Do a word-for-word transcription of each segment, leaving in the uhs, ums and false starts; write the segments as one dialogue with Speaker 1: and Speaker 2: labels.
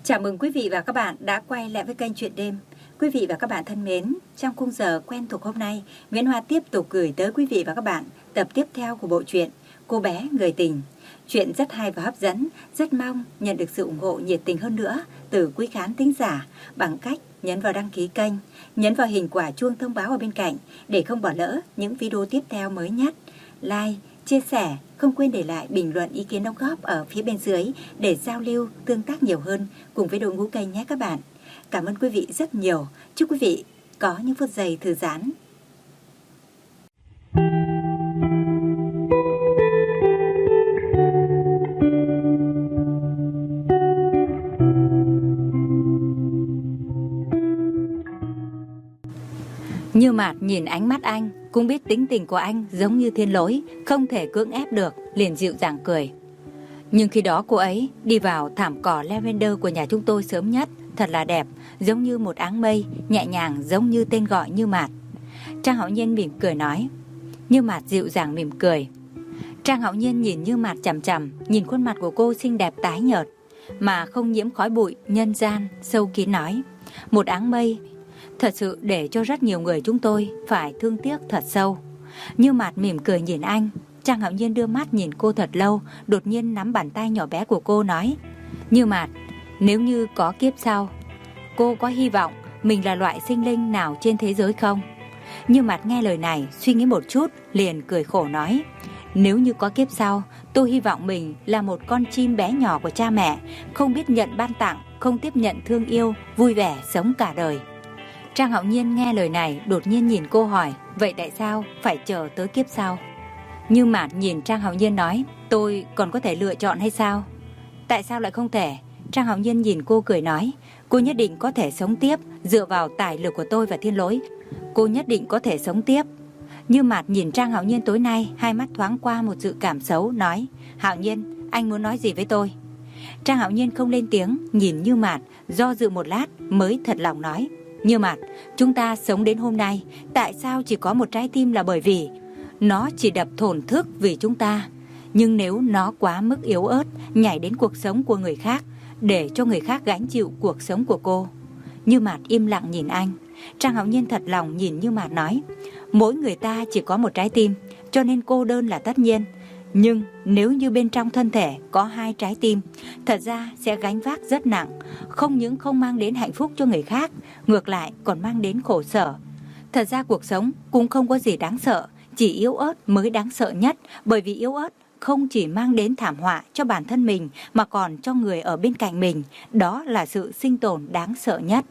Speaker 1: Chào mừng quý vị và các bạn đã quay lại với kênh Chuyện Đêm. Quý vị và các bạn thân mến, trong khung giờ quen thuộc hôm nay, Nguyễn Hoa tiếp tục gửi tới quý vị và các bạn tập tiếp theo của bộ truyện Cô bé người tình. Chuyện rất hay và hấp dẫn, rất mong nhận được sự ủng hộ nhiệt tình hơn nữa từ quý khán thính giả bằng cách nhấn vào đăng ký kênh, nhấn vào hình quả chuông thông báo ở bên cạnh để không bỏ lỡ những video tiếp theo mới nhất. Like, chia sẻ, không quên để lại bình luận ý kiến đóng góp ở phía bên dưới để giao lưu, tương tác nhiều hơn cùng với đội ngũ kênh nhé các bạn. Cảm ơn quý vị rất nhiều. Chúc quý vị có những phút giây thư giãn. Như Mạt nhìn ánh mắt anh, cũng biết tính tình của anh giống như Thiên Lỗi, không thể cưỡng ép được, liền dịu dàng cười. Nhưng khi đó cô ấy đi vào thảm cỏ lavender của nhà chúng tôi sớm nhất, thật là đẹp, giống như một áng mây, nhẹ nhàng giống như tên gọi Như Mạt. Trang Hạo Nhiên mỉm cười nói. Như Mạt dịu dàng mỉm cười. Trang Hạo Nhiên nhìn Như Mạt chằm chằm, nhìn khuôn mặt của cô xinh đẹp tái nhợt, mà không nhiễm khói bụi, nhân gian, sâu kín nói. Một áng mây, thật sự để cho rất nhiều người chúng tôi phải thương tiếc thật sâu. Như Mạt mỉm cười nhìn anh. Trang Hạo Nhiên đưa mắt nhìn cô thật lâu, đột nhiên nắm bàn tay nhỏ bé của cô nói. Như Mạt, nếu như có kiếp sau, cô có hy vọng mình là loại sinh linh nào trên thế giới không? Như Mạt nghe lời này, suy nghĩ một chút, liền cười khổ nói. Nếu như có kiếp sau, tôi hy vọng mình là một con chim bé nhỏ của cha mẹ, không biết nhận ban tặng, không tiếp nhận thương yêu, vui vẻ sống cả đời. Trang Hạo Nhiên nghe lời này, đột nhiên nhìn cô hỏi, vậy tại sao phải chờ tới kiếp sau? Như Mạt nhìn Trang Hạo Nhiên nói, tôi còn có thể lựa chọn hay sao? Tại sao lại không thể? Trang Hạo Nhiên nhìn cô cười nói, cô nhất định có thể sống tiếp, dựa vào tài lực của tôi và Thiên Lỗi. Cô nhất định có thể sống tiếp. Như Mạt nhìn Trang Hạo Nhiên tối nay, hai mắt thoáng qua một dự cảm xấu, nói, Hạo Nhiên, anh muốn nói gì với tôi? Trang Hạo Nhiên không lên tiếng, nhìn Như Mạt, do dự một lát mới thật lòng nói. Như Mạt, chúng ta sống đến hôm nay, tại sao chỉ có một trái tim là bởi vì nó chỉ đập thổn thức vì chúng ta. Nhưng nếu nó quá mức yếu ớt, nhảy đến cuộc sống của người khác, để cho người khác gánh chịu cuộc sống của cô. Như Mạt im lặng nhìn anh. Trang Hạo Nhiên thật lòng nhìn Như Mạt nói, mỗi người ta chỉ có một trái tim, cho nên cô đơn là tất nhiên. Nhưng nếu như bên trong thân thể có hai trái tim, thật ra sẽ gánh vác rất nặng, không những không mang đến hạnh phúc cho người khác, ngược lại còn mang đến khổ sở. Thật ra cuộc sống cũng không có gì đáng sợ, chỉ yếu ớt mới đáng sợ nhất, bởi vì yếu ớt không chỉ mang đến thảm họa cho bản thân mình mà còn cho người ở bên cạnh mình, đó là sự sinh tồn đáng sợ nhất.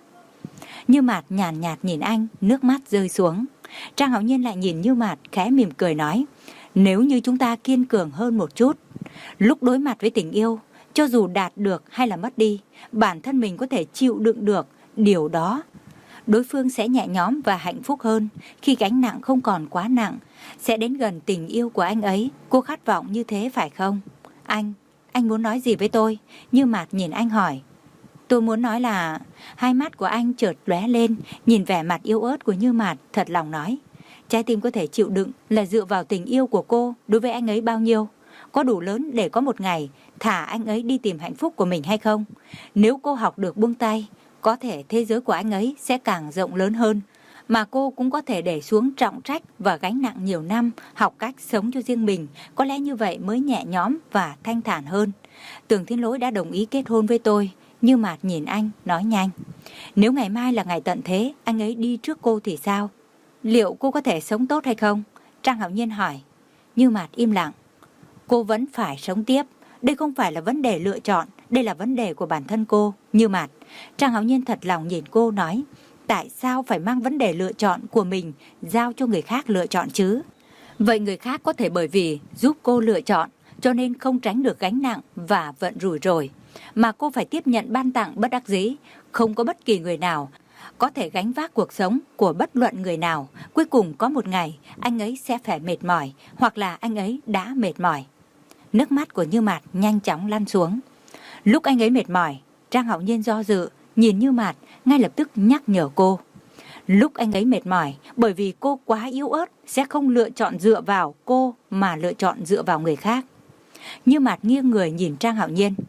Speaker 1: Như Mạt nhàn nhạt nhìn anh, nước mắt rơi xuống. Trang Hạo Nhiên lại nhìn Như Mạt khẽ mỉm cười nói, nếu như chúng ta kiên cường hơn một chút, lúc đối mặt với tình yêu, cho dù đạt được hay là mất đi, bản thân mình có thể chịu đựng được điều đó, đối phương sẽ nhẹ nhõm và hạnh phúc hơn. Khi gánh nặng không còn quá nặng, sẽ đến gần tình yêu của anh ấy. Cô khát vọng như thế phải không? Anh, anh muốn nói gì với tôi? Như Mạt nhìn anh hỏi. Tôi muốn nói là... Hai mắt của anh chợt lóe lên, nhìn vẻ mặt yếu ớt của Như Mạt, thật lòng nói. Trái tim có thể chịu đựng là dựa vào tình yêu của cô đối với anh ấy bao nhiêu? Có đủ lớn để có một ngày thả anh ấy đi tìm hạnh phúc của mình hay không? Nếu cô học được buông tay, có thể thế giới của anh ấy sẽ càng rộng lớn hơn, mà cô cũng có thể để xuống trọng trách và gánh nặng nhiều năm, học cách sống cho riêng mình. Có lẽ như vậy mới nhẹ nhõm và thanh thản hơn. Tưởng Thiên Lỗi đã đồng ý kết hôn với tôi. Như Mạt nhìn anh, nói nhanh. Nếu ngày mai là ngày tận thế, anh ấy đi trước cô thì sao? Liệu cô có thể sống tốt hay không? Trang Hạo Nhiên hỏi. Như Mạt im lặng. Cô vẫn phải sống tiếp. Đây không phải là vấn đề lựa chọn, đây là vấn đề của bản thân cô. Như Mạt. Trang Hạo Nhiên thật lòng nhìn cô nói, tại sao phải mang vấn đề lựa chọn của mình giao cho người khác lựa chọn chứ? Vậy người khác có thể bởi vì giúp cô lựa chọn, cho nên không tránh được gánh nặng và vận rủi rồi. Mà cô phải tiếp nhận ban tặng bất đắc dĩ. Không có bất kỳ người nào có thể gánh vác cuộc sống của bất luận người nào. Cuối cùng có một ngày anh ấy sẽ phải mệt mỏi, hoặc là anh ấy đã mệt mỏi. Nước mắt của Như Mạt nhanh chóng lăn xuống. Lúc anh ấy mệt mỏi, Trang Hạo Nhiên do dự, nhìn Như Mạt, ngay lập tức nhắc nhở cô. Lúc anh ấy mệt mỏi, bởi vì cô quá yếu ớt, sẽ không lựa chọn dựa vào cô mà lựa chọn dựa vào người khác. Như Mạt nghiêng người nhìn Trang Hạo Nhiên.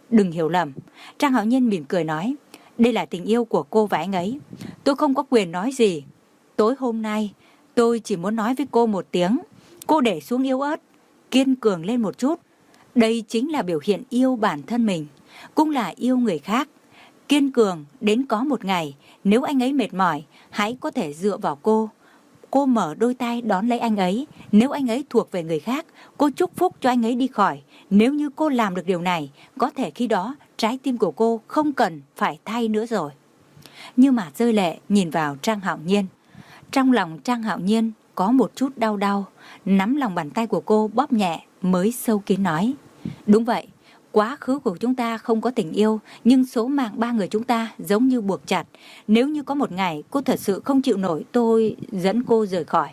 Speaker 1: Đừng hiểu lầm. Trang Hạo Nhiên mỉm cười nói, đây là tình yêu của cô và anh ấy. Tôi không có quyền nói gì. Tối hôm nay, tôi chỉ muốn nói với cô một tiếng. Cô để xuống yếu ớt, kiên cường lên một chút. Đây chính là biểu hiện yêu bản thân mình, cũng là yêu người khác. Kiên cường đến có một ngày, nếu anh ấy mệt mỏi, hãy có thể dựa vào cô. Cô mở đôi tay đón lấy anh ấy. Nếu anh ấy thuộc về người khác, cô chúc phúc cho anh ấy đi khỏi. Nếu như cô làm được điều này, có thể khi đó trái tim của cô không cần phải thay nữa rồi. Như Mạt rơi lệ nhìn vào Trang Hạo Nhiên. Trong lòng Trang Hạo Nhiên có một chút đau đau, nắm lòng bàn tay của cô bóp nhẹ mới sâu kín nói, đúng vậy, quá khứ của chúng ta không có tình yêu, nhưng số mạng ba người chúng ta giống như buộc chặt. Nếu như có một ngày cô thật sự không chịu nổi, tôi dẫn cô rời khỏi.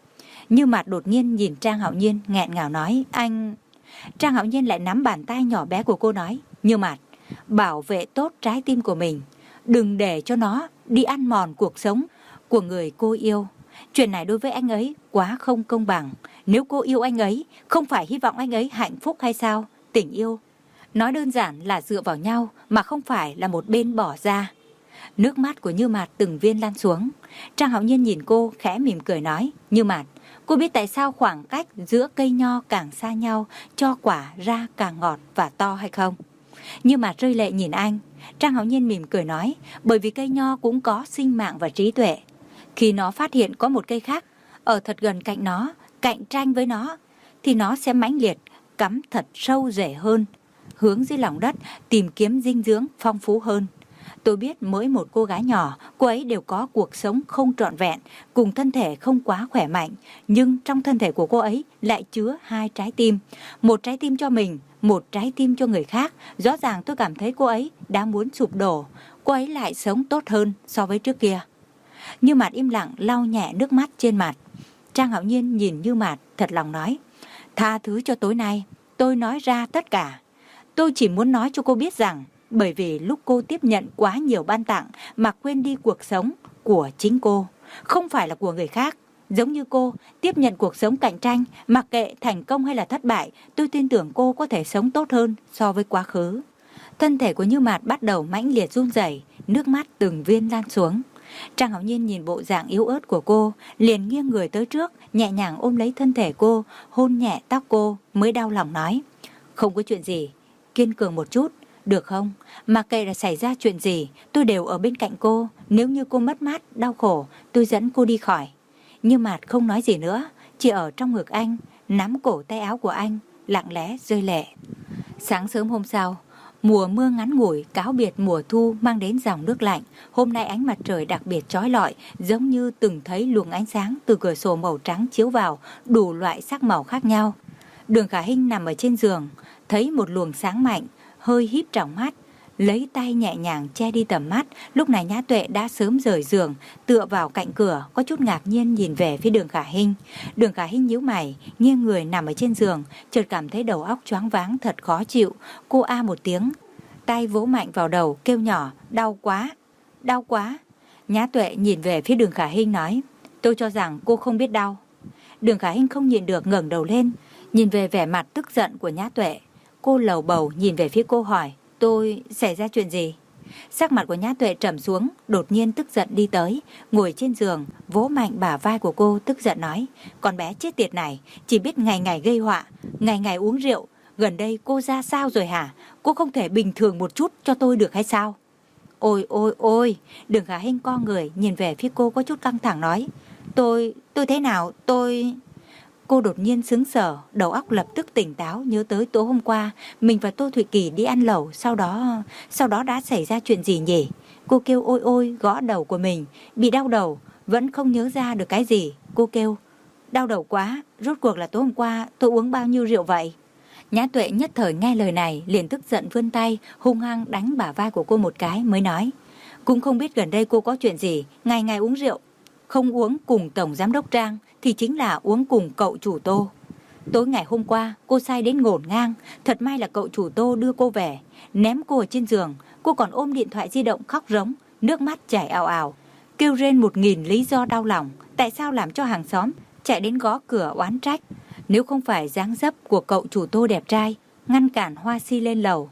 Speaker 1: Như Mạt đột nhiên nhìn Trang Hạo Nhiên nghẹn ngào nói, anh... Trang Hạo Nhiên lại nắm bàn tay nhỏ bé của cô nói, Như Mạt, bảo vệ tốt trái tim của mình, đừng để cho nó đi ăn mòn cuộc sống của người cô yêu. Chuyện này đối với anh ấy quá không công bằng. Nếu cô yêu anh ấy, không phải hy vọng anh ấy hạnh phúc hay sao? Tình yêu nói đơn giản là dựa vào nhau, mà không phải là một bên bỏ ra. Nước mắt của Như Mạt từng viên lan xuống. Trang Hạo Nhiên nhìn cô khẽ mỉm cười nói, Như Mạt, cô biết tại sao khoảng cách giữa cây nho càng xa nhau, cho quả ra càng ngọt và to hay không? Như Mạt rơi lệ nhìn anh. Trang Hạo Nhiên mỉm cười nói, bởi vì cây nho cũng có sinh mạng và trí tuệ. Khi nó phát hiện có một cây khác ở thật gần cạnh nó, cạnh tranh với nó, thì nó sẽ mãnh liệt, cắm thật sâu rễ hơn, hướng dưới lòng đất tìm kiếm dinh dưỡng phong phú hơn. Tôi biết mỗi một cô gái nhỏ, cô ấy đều có cuộc sống không trọn vẹn, cùng thân thể không quá khỏe mạnh, nhưng trong thân thể của cô ấy lại chứa hai trái tim, một trái tim cho mình, một trái tim cho người khác. Rõ ràng tôi cảm thấy cô ấy đã muốn sụp đổ, cô ấy lại sống tốt hơn so với trước kia. Như Mạt im lặng lau nhẹ nước mắt trên mặt. Trang Hạo Nhiên nhìn Như Mạt thật lòng nói, tha thứ cho tối nay tôi nói ra tất cả. Tôi chỉ muốn nói cho cô biết rằng, bởi vì lúc cô tiếp nhận quá nhiều ban tặng mà quên đi cuộc sống của chính cô, không phải là của người khác. Giống như cô tiếp nhận cuộc sống cạnh tranh, mặc kệ thành công hay là thất bại, tôi tin tưởng cô có thể sống tốt hơn so với quá khứ. Thân thể của Như Mạt bắt đầu mãnh liệt run rẩy, nước mắt từng viên lan xuống. Trang Hạo Nhiên nhìn bộ dạng yếu ớt của cô, liền nghiêng người tới trước, nhẹ nhàng ôm lấy thân thể cô, hôn nhẹ tóc cô, mới đau lòng nói, không có chuyện gì, kiên cường một chút, được không? Mặc kệ là xảy ra chuyện gì, tôi đều ở bên cạnh cô. Nếu như cô mất mát, đau khổ, tôi dẫn cô đi khỏi. Như Mạt không nói gì nữa, chỉ ở trong ngực anh, nắm cổ tay áo của anh, lặng lẽ rơi lệ. Sáng sớm hôm sau, mùa mưa ngắn ngủi cáo biệt mùa thu mang đến dòng nước lạnh. Hôm nay ánh mặt trời đặc biệt chói lọi, giống như từng thấy luồng ánh sáng từ cửa sổ màu trắng chiếu vào, đủ loại sắc màu khác nhau. Đường Khả Hinh nằm ở trên giường, thấy một luồng sáng mạnh, hơi híp tròng mắt, lấy tay nhẹ nhàng che đi tầm mắt. Lúc này Nhã Tuệ đã sớm rời giường, tựa vào cạnh cửa, có chút ngạc nhiên nhìn về phía Đường Khả Hinh. Đường Khả Hinh nhíu mày, nghiêng người nằm ở trên giường, chợt cảm thấy đầu óc choáng váng thật khó chịu. Cô a một tiếng, tay vỗ mạnh vào đầu, kêu nhỏ, đau quá, đau quá. Nhã Tuệ nhìn về phía Đường Khả Hinh nói, tôi cho rằng cô không biết đau. Đường Khả Hinh không nhịn được ngẩng đầu lên, nhìn về vẻ mặt tức giận của Nhã Tuệ. Cô lầu bầu nhìn về phía cô hỏi, tôi xảy ra chuyện gì? Sắc mặt của Nhã Tuệ trầm xuống, đột nhiên tức giận đi tới, ngồi trên giường, vỗ mạnh bả vai của cô, tức giận nói, con bé chết tiệt này, chỉ biết ngày ngày gây họa, ngày ngày uống rượu, gần đây cô ra sao rồi hả? Cô không thể bình thường một chút cho tôi được hay sao? Ôi ôi ôi, Đường Khả Hinh co người nhìn về phía cô có chút căng thẳng nói, tôi, tôi thế nào, tôi... Cô đột nhiên sững sờ, đầu óc lập tức tỉnh táo, nhớ tới tối hôm qua mình và Tô Thụy Kỳ đi ăn lẩu, sau đó sau đó đã xảy ra chuyện gì nhỉ? Cô kêu ôi ôi, gõ đầu của mình, bị đau đầu, vẫn không nhớ ra được cái gì. Cô kêu, đau đầu quá, rốt cuộc là tối hôm qua tôi uống bao nhiêu rượu vậy? Nhã Tuệ nhất thời nghe lời này, liền tức giận vươn tay, hung hăng đánh bả vai của cô một cái mới nói, cũng không biết gần đây cô có chuyện gì, ngày ngày uống rượu. Không uống cùng Tổng Giám đốc Trang thì chính là uống cùng cậu chủ Tô. Tối ngày hôm qua cô say đến ngổn ngang, thật may là cậu chủ Tô đưa cô về, ném cô ở trên giường, cô còn ôm điện thoại di động khóc rống, nước mắt chảy ào ào, kêu rên một nghìn lý do đau lòng, tại sao làm cho hàng xóm chạy đến gõ cửa oán trách. Nếu không phải dáng dấp của cậu chủ Tô đẹp trai ngăn cản Hoa Si lên lầu,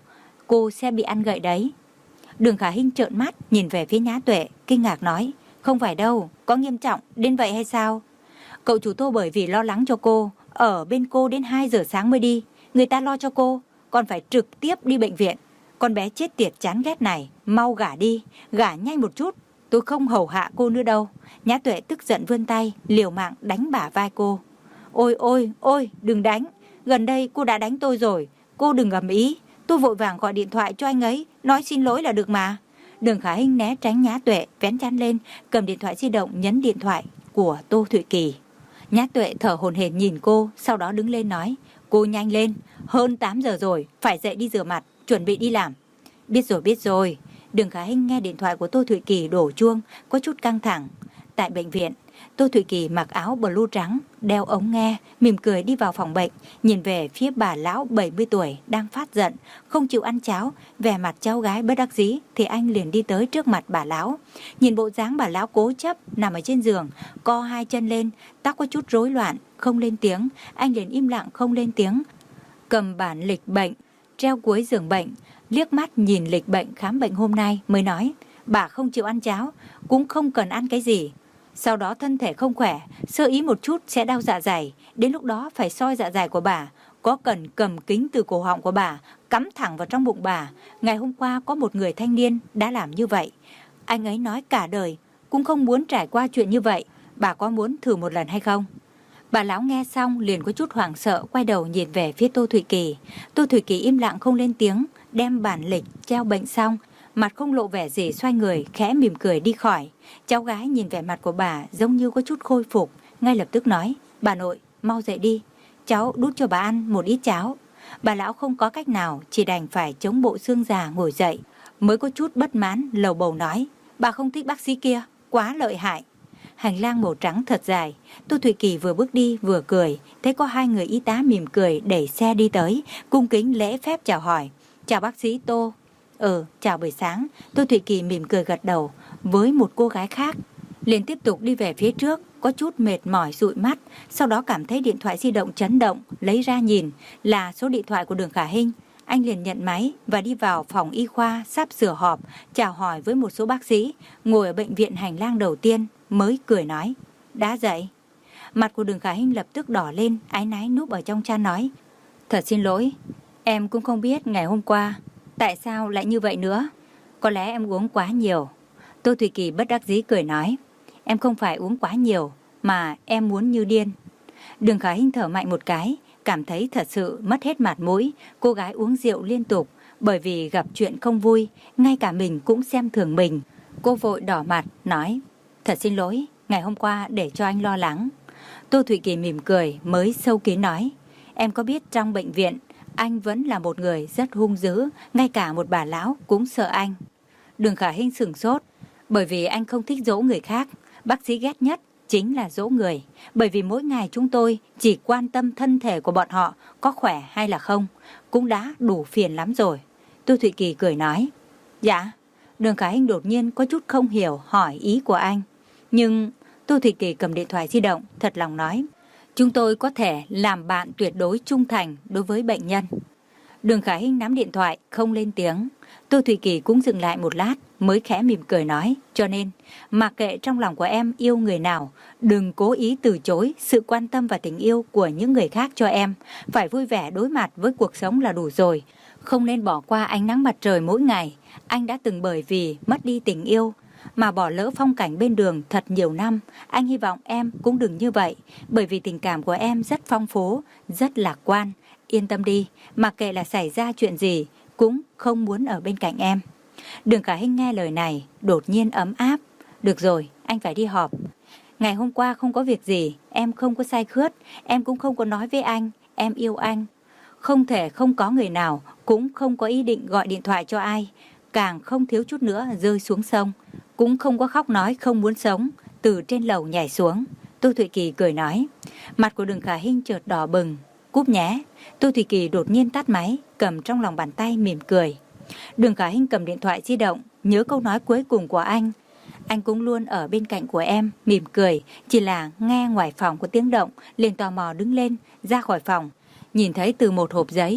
Speaker 1: cô sẽ bị ăn gậy đấy. Đường Khả Hinh trợn mắt nhìn về phía Nhã Tuệ, kinh ngạc nói, không phải đâu, có nghiêm trọng đến vậy hay sao? Cậu chủ Tô bởi vì lo lắng cho cô, ở bên cô đến hai giờ sáng mới đi. Người ta lo cho cô, còn phải trực tiếp đi bệnh viện. Con bé chết tiệt chán ghét này, mau gả đi, gả nhanh một chút. Tôi không hầu hạ cô nữa đâu. Nhã Tuệ tức giận vươn tay, liều mạng đánh bả vai cô. Ôi ôi, ôi, đừng đánh. Gần đây cô đã đánh tôi rồi. Cô đừng ầm ĩ. Tôi vội vàng gọi điện thoại cho anh ấy, nói xin lỗi là được mà. Đường Khả Hinh né tránh Nhã Tuệ, vén chăn lên, cầm điện thoại di động nhấn điện thoại của Tô Thụy Kỳ. Nhã Tuệ thở hổn hển nhìn cô, sau đó đứng lên nói, cô nhanh lên, hơn tám giờ rồi, phải dậy đi rửa mặt, chuẩn bị đi làm. Biết rồi, biết rồi. Đường Khả Hinh nghe điện thoại của Tô Thụy Kỳ đổ chuông, có chút căng thẳng. Tại bệnh viện, Tô Thụy Kỳ mặc áo blue trắng, đeo ống nghe, mỉm cười đi vào phòng bệnh, nhìn về phía bà lão bảy mươi tuổi đang phát giận, không chịu ăn cháo, vẻ mặt cháu gái bất đắc dĩ, thì anh liền đi tới trước mặt bà lão. Nhìn bộ dáng bà lão cố chấp nằm ở trên giường, co hai chân lên, tóc có chút rối loạn, không lên tiếng, anh liền im lặng không lên tiếng. Cầm bản lịch bệnh, treo cuối giường bệnh, liếc mắt nhìn lịch bệnh khám bệnh hôm nay mới nói, bà không chịu ăn cháo, cũng không cần ăn cái gì. Sau đó thân thể không khỏe, sơ ý một chút sẽ đau dạ dày, đến lúc đó phải soi dạ dày của bà, có cần cầm kính từ cổ họng của bà, cắm thẳng vào trong bụng bà. Ngày hôm qua có một người thanh niên đã làm như vậy. Anh ấy nói cả đời cũng không muốn trải qua chuyện như vậy, bà có muốn thử một lần hay không? Bà lão nghe xong liền có chút hoảng sợ, quay đầu nhìn về phía Tô Thụy Kỳ. Tô Thụy Kỳ im lặng không lên tiếng, đem bản lịch treo bệnh xong, mặt không lộ vẻ gì, xoay người khẽ mỉm cười đi khỏi. Cháu gái nhìn vẻ mặt của bà giống như có chút khôi phục, ngay lập tức nói, bà nội mau dậy đi, cháu đút cho bà ăn một ít cháo. Bà lão không có cách nào, chỉ đành phải chống bộ xương già ngồi dậy, mới có chút bất mãn lầu bầu nói, bà không thích bác sĩ kia, quá lợi hại. Hành lang màu trắng thật dài, Tô Thụy Kỳ vừa bước đi vừa cười, thấy có hai người y tá mỉm cười đẩy xe đi tới, cung kính lễ phép chào hỏi. Chào bác sĩ Tô. Ừ, chào buổi sáng. Tô Thụy Kỳ mỉm cười gật đầu với một cô gái khác, liền tiếp tục đi về phía trước, có chút mệt mỏi dụi mắt, sau đó cảm thấy điện thoại di động chấn động, lấy ra nhìn, là số điện thoại của Đường Khả Hinh. Anh liền nhận máy và đi vào phòng y khoa sắp sửa họp, chào hỏi với một số bác sĩ, ngồi ở bệnh viện hành lang đầu tiên, mới cười nói, đã dậy. Mặt của Đường Khả Hinh lập tức đỏ lên, áy náy núp ở trong chăn nói, thật xin lỗi, em cũng không biết ngày hôm qua tại sao lại như vậy nữa. Có lẽ em uống quá nhiều. Tô Thụy Kỳ bất đắc dĩ cười nói, em không phải uống quá nhiều, mà em muốn như điên. Đường Khả Hinh thở mạnh một cái, cảm thấy thật sự mất hết mặt mũi. Cô gái uống rượu liên tục, bởi vì gặp chuyện không vui, ngay cả mình cũng xem thường mình. Cô vội đỏ mặt, nói, thật xin lỗi, ngày hôm qua để cho anh lo lắng. Tô Thụy Kỳ mỉm cười, mới sâu kín nói, em có biết trong bệnh viện, anh vẫn là một người rất hung dữ, ngay cả một bà lão cũng sợ anh. Đường Khả Hinh sửng sốt, bởi vì anh không thích dỗ người khác, bác sĩ ghét nhất chính là dỗ người, bởi vì mỗi ngày chúng tôi chỉ quan tâm thân thể của bọn họ có khỏe hay là không, cũng đã đủ phiền lắm rồi. Tô Thụy Kỳ cười nói, dạ. Đường Khả Hinh đột nhiên có chút không hiểu hỏi ý của anh, nhưng Tô Thụy Kỳ cầm điện thoại di động, thật lòng nói, chúng tôi có thể làm bạn tuyệt đối trung thành đối với bệnh nhân. Đường Khả Hinh nắm điện thoại, không lên tiếng. Tô Thụy Kỳ cũng dừng lại một lát, mới khẽ mỉm cười nói, cho nên, mặc kệ trong lòng của em yêu người nào, đừng cố ý từ chối sự quan tâm và tình yêu của những người khác cho em. Phải vui vẻ đối mặt với cuộc sống là đủ rồi. Không nên bỏ qua ánh nắng mặt trời mỗi ngày. Anh đã từng bởi vì mất đi tình yêu mà bỏ lỡ phong cảnh bên đường thật nhiều năm. Anh hy vọng em cũng đừng như vậy, bởi vì tình cảm của em rất phong phú, rất lạc quan. Yên tâm đi, mặc kệ là xảy ra chuyện gì, cũng không muốn ở bên cạnh em. Đường Khả Hinh nghe lời này, đột nhiên ấm áp. Được rồi, anh phải đi họp. Ngày hôm qua không có việc gì, em không có sai khướt, em cũng không có nói với anh, em yêu anh. Không thể không có người nào, cũng không có ý định gọi điện thoại cho ai, càng không thiếu chút nữa rơi xuống sông, cũng không có khóc nói không muốn sống, từ trên lầu nhảy xuống. Tô Thụy Kỳ cười nói. Mặt của Đường Khả Hinh chợt đỏ bừng. Cúp nhé. Tô Thụy Kỳ đột nhiên tắt máy, cầm trong lòng bàn tay mỉm cười. Đường Khả Hinh cầm điện thoại di động, nhớ câu nói cuối cùng của anh. Anh cũng luôn ở bên cạnh của em, mỉm cười. Chỉ là nghe ngoài phòng có tiếng động, liền tò mò đứng lên, ra khỏi phòng. Nhìn thấy từ một hộp giấy,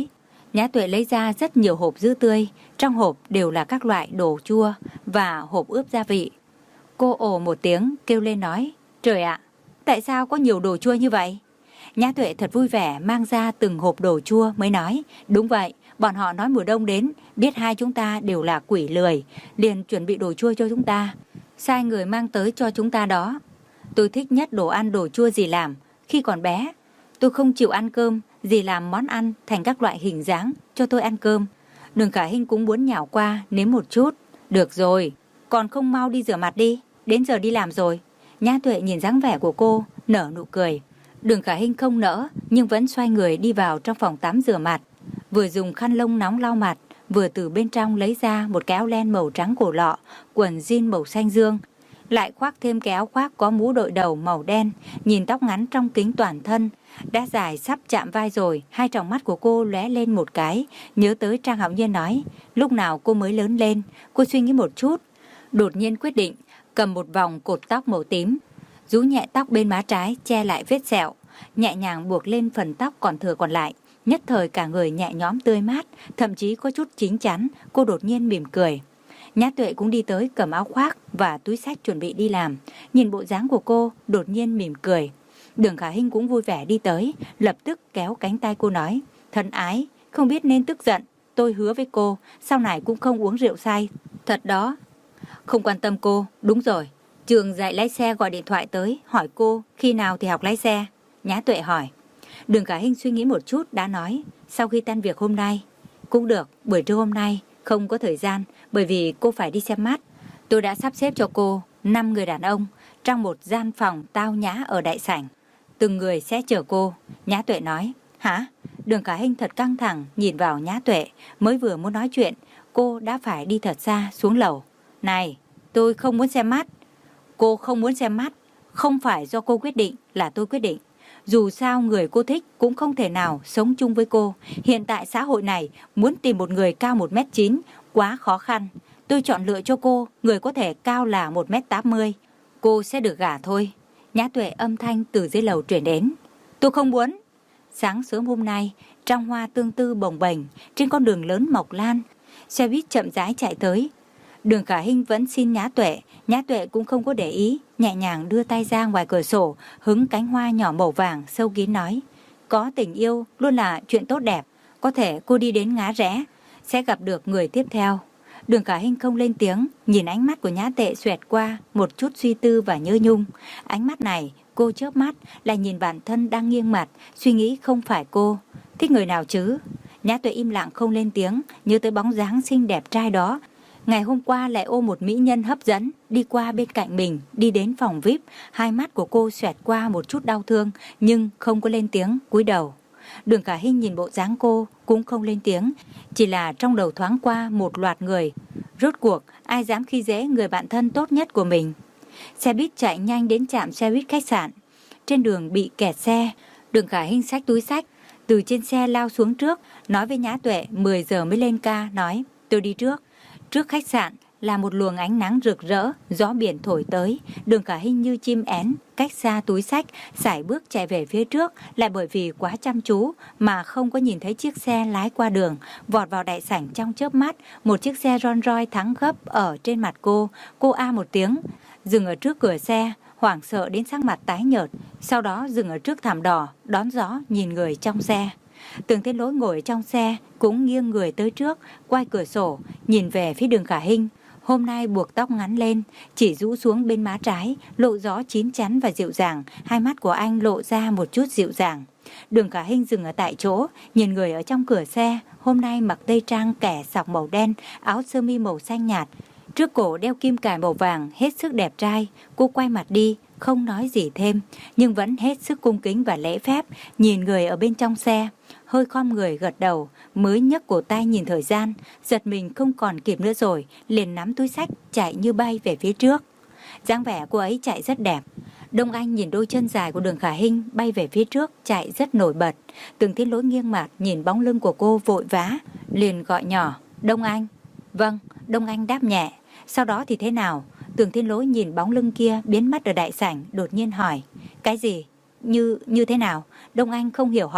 Speaker 1: Nhã Tuệ lấy ra rất nhiều hộp dưa tươi, trong hộp đều là các loại đồ chua và hộp ướp gia vị. Cô ồ một tiếng kêu lên nói, trời ạ, tại sao có nhiều đồ chua như vậy? Nhã Tuệ thật vui vẻ mang ra từng hộp đồ chua mới nói, đúng vậy, bọn họ nói mùa đông đến, biết hai chúng ta đều là quỷ lười, liền chuẩn bị đồ chua cho chúng ta, sai người mang tới cho chúng ta đó. Tôi thích nhất đồ ăn đồ chua dì làm, khi còn bé, tôi không chịu ăn cơm, dì làm món ăn thành các loại hình dáng cho tôi ăn cơm. Đường Khả Hinh cũng muốn nhào qua nếm một chút. Được rồi, còn không mau đi rửa mặt đi, đến giờ đi làm rồi. Nhã Tuệ nhìn dáng vẻ của cô, nở nụ cười. Đường Khả Hinh không nỡ, nhưng vẫn xoay người đi vào trong phòng tắm rửa mặt. Vừa dùng khăn lông nóng lau mặt, vừa từ bên trong lấy ra một cái áo len màu trắng cổ lọ, quần jean màu xanh dương, lại khoác thêm cái áo khoác có mũ đội đầu màu đen. Nhìn tóc ngắn trong kính toàn thân, đã dài sắp chạm vai rồi. Hai tròng mắt của cô lóe lên một cái, nhớ tới Trang Hạo Nhiên nói, lúc nào cô mới lớn lên. Cô suy nghĩ một chút, đột nhiên quyết định cầm một vòng cột tóc màu tím, rú nhẹ tóc bên má trái che lại vết sẹo, nhẹ nhàng buộc lên phần tóc còn thừa còn lại. Nhất thời cả người nhẹ nhõm tươi mát, thậm chí có chút chín chắn. Cô đột nhiên mỉm cười. Nhã Tuệ cũng đi tới cầm áo khoác và túi xách chuẩn bị đi làm. Nhìn bộ dáng của cô, đột nhiên mỉm cười. Đường Khả Hinh cũng vui vẻ đi tới, lập tức kéo cánh tay cô nói, thân ái, không biết nên tức giận, tôi hứa với cô, sau này cũng không uống rượu say. Thật đó. Không quan tâm cô, đúng rồi. Trường dạy lái xe gọi điện thoại tới, hỏi cô khi nào thì học lái xe. Nhã Tuệ hỏi. Đường Khả Hinh suy nghĩ một chút đã nói, sau khi tan việc hôm nay. Cũng được, buổi trưa hôm nay không có thời gian, bởi vì cô phải đi xem mắt. Tôi đã sắp xếp cho cô năm người đàn ông trong một gian phòng tao nhã ở đại sảnh. Từng người sẽ chở cô. Nhã Tuệ nói. Hả? Đường Khả Hinh thật căng thẳng nhìn vào Nhã Tuệ, mới vừa muốn nói chuyện, cô đã phải đi thật xa xuống lầu. Này, tôi không muốn xem mắt. Cô không muốn xem mắt, không phải do cô quyết định, là tôi quyết định. Dù sao người cô thích cũng không thể nào sống chung với cô. Hiện tại xã hội này muốn tìm một người cao một mét chín quá khó khăn. Tôi chọn lựa cho cô người có thể cao là một mét tám mươi. Cô sẽ được gả thôi. Nhã Tuệ âm thanh từ dưới lầu truyền đến. Tôi không muốn. Sáng sớm hôm nay, trong hoa tương tư bồng bềnh, trên con đường lớn mọc lan, xe buýt chậm rãi chạy tới. Đường Khả Hinh vẫn xin Nhã Tuệ, Nhã Tuệ cũng không có để ý, nhẹ nhàng đưa tay ra ngoài cửa sổ, hứng cánh hoa nhỏ màu vàng sâu kín nói, có tình yêu luôn là chuyện tốt đẹp, có thể cô đi đến ngã rẽ, sẽ gặp được người tiếp theo. Đường Khả Hinh không lên tiếng, nhìn ánh mắt của Nhã Tuệ xoẹt qua một chút suy tư và nhớ nhung. Ánh mắt này, cô chớp mắt, lại nhìn bản thân đang nghiêng mặt, suy nghĩ không phải cô, thích người nào chứ? Nhã Tuệ im lặng không lên tiếng, nhớ tới bóng dáng xinh đẹp trai đó. Ngày hôm qua lại ôm một mỹ nhân hấp dẫn, đi qua bên cạnh mình, đi đến phòng vi ai pi, hai mắt của cô xoẹt qua một chút đau thương, nhưng không có lên tiếng, cúi đầu. Đường Khả Hinh nhìn bộ dáng cô, cũng không lên tiếng, chỉ là trong đầu thoáng qua một loạt người. Rốt cuộc, ai dám khi dễ người bạn thân tốt nhất của mình. Xe buýt chạy nhanh đến trạm xe buýt khách sạn. Trên đường bị kẹt xe, Đường Khả Hinh xách túi xách, từ trên xe lao xuống trước, nói với Nhã Tuệ mười giờ mới lên ca, nói, tôi đi trước. Trước khách sạn là một luồng ánh nắng rực rỡ, gió biển thổi tới. Đường Khả Hinh như chim én, cách xa túi xách, sải bước chạy về phía trước, lại bởi vì quá chăm chú mà không có nhìn thấy chiếc xe lái qua đường, vọt vào đại sảnh trong chớp mắt. Một chiếc xe Rolls Royce thắng gấp ở trên mặt cô, cô a một tiếng, dừng ở trước cửa xe, hoảng sợ đến sắc mặt tái nhợt, sau đó dừng ở trước thảm đỏ, đón gió nhìn người trong xe. Tưởng Thiên Lỗi ngồi trong xe cũng nghiêng người tới trước, quay cửa sổ nhìn về phía Đường Khả Hinh. Hôm nay buộc tóc ngắn lên, chỉ rũ xuống bên má trái, lộ rõ chín chắn và dịu dàng. Hai mắt của anh lộ ra một chút dịu dàng. Đường Khả Hinh dừng ở tại chỗ, nhìn người ở trong cửa xe. Hôm nay mặc tây trang kẻ sọc màu đen, áo sơ mi màu xanh nhạt, trước cổ đeo kim cài màu vàng, hết sức đẹp trai. Cô quay mặt đi, không nói gì thêm, nhưng vẫn hết sức cung kính và lễ phép, nhìn người ở bên trong xe. Hơi khom người gật đầu, mới nhấc cổ tay nhìn thời gian, giật mình không còn kịp nữa rồi, liền nắm túi xách chạy như bay về phía trước. Dáng vẻ cô ấy chạy rất đẹp. Đông Anh nhìn đôi chân dài của Đường Khả Hinh bay về phía trước, chạy rất nổi bật. Từng Thiên Lỗi nghiêng mặt nhìn bóng lưng của cô vội vã, liền gọi nhỏ, Đông Anh. Vâng, Đông Anh đáp nhẹ. Sau đó thì thế nào? Tưởng Thiên Lỗi nhìn bóng lưng kia biến mất ở đại sảnh, đột nhiên hỏi. Cái gì? Như như thế nào? Đông Anh không hiểu hỏi.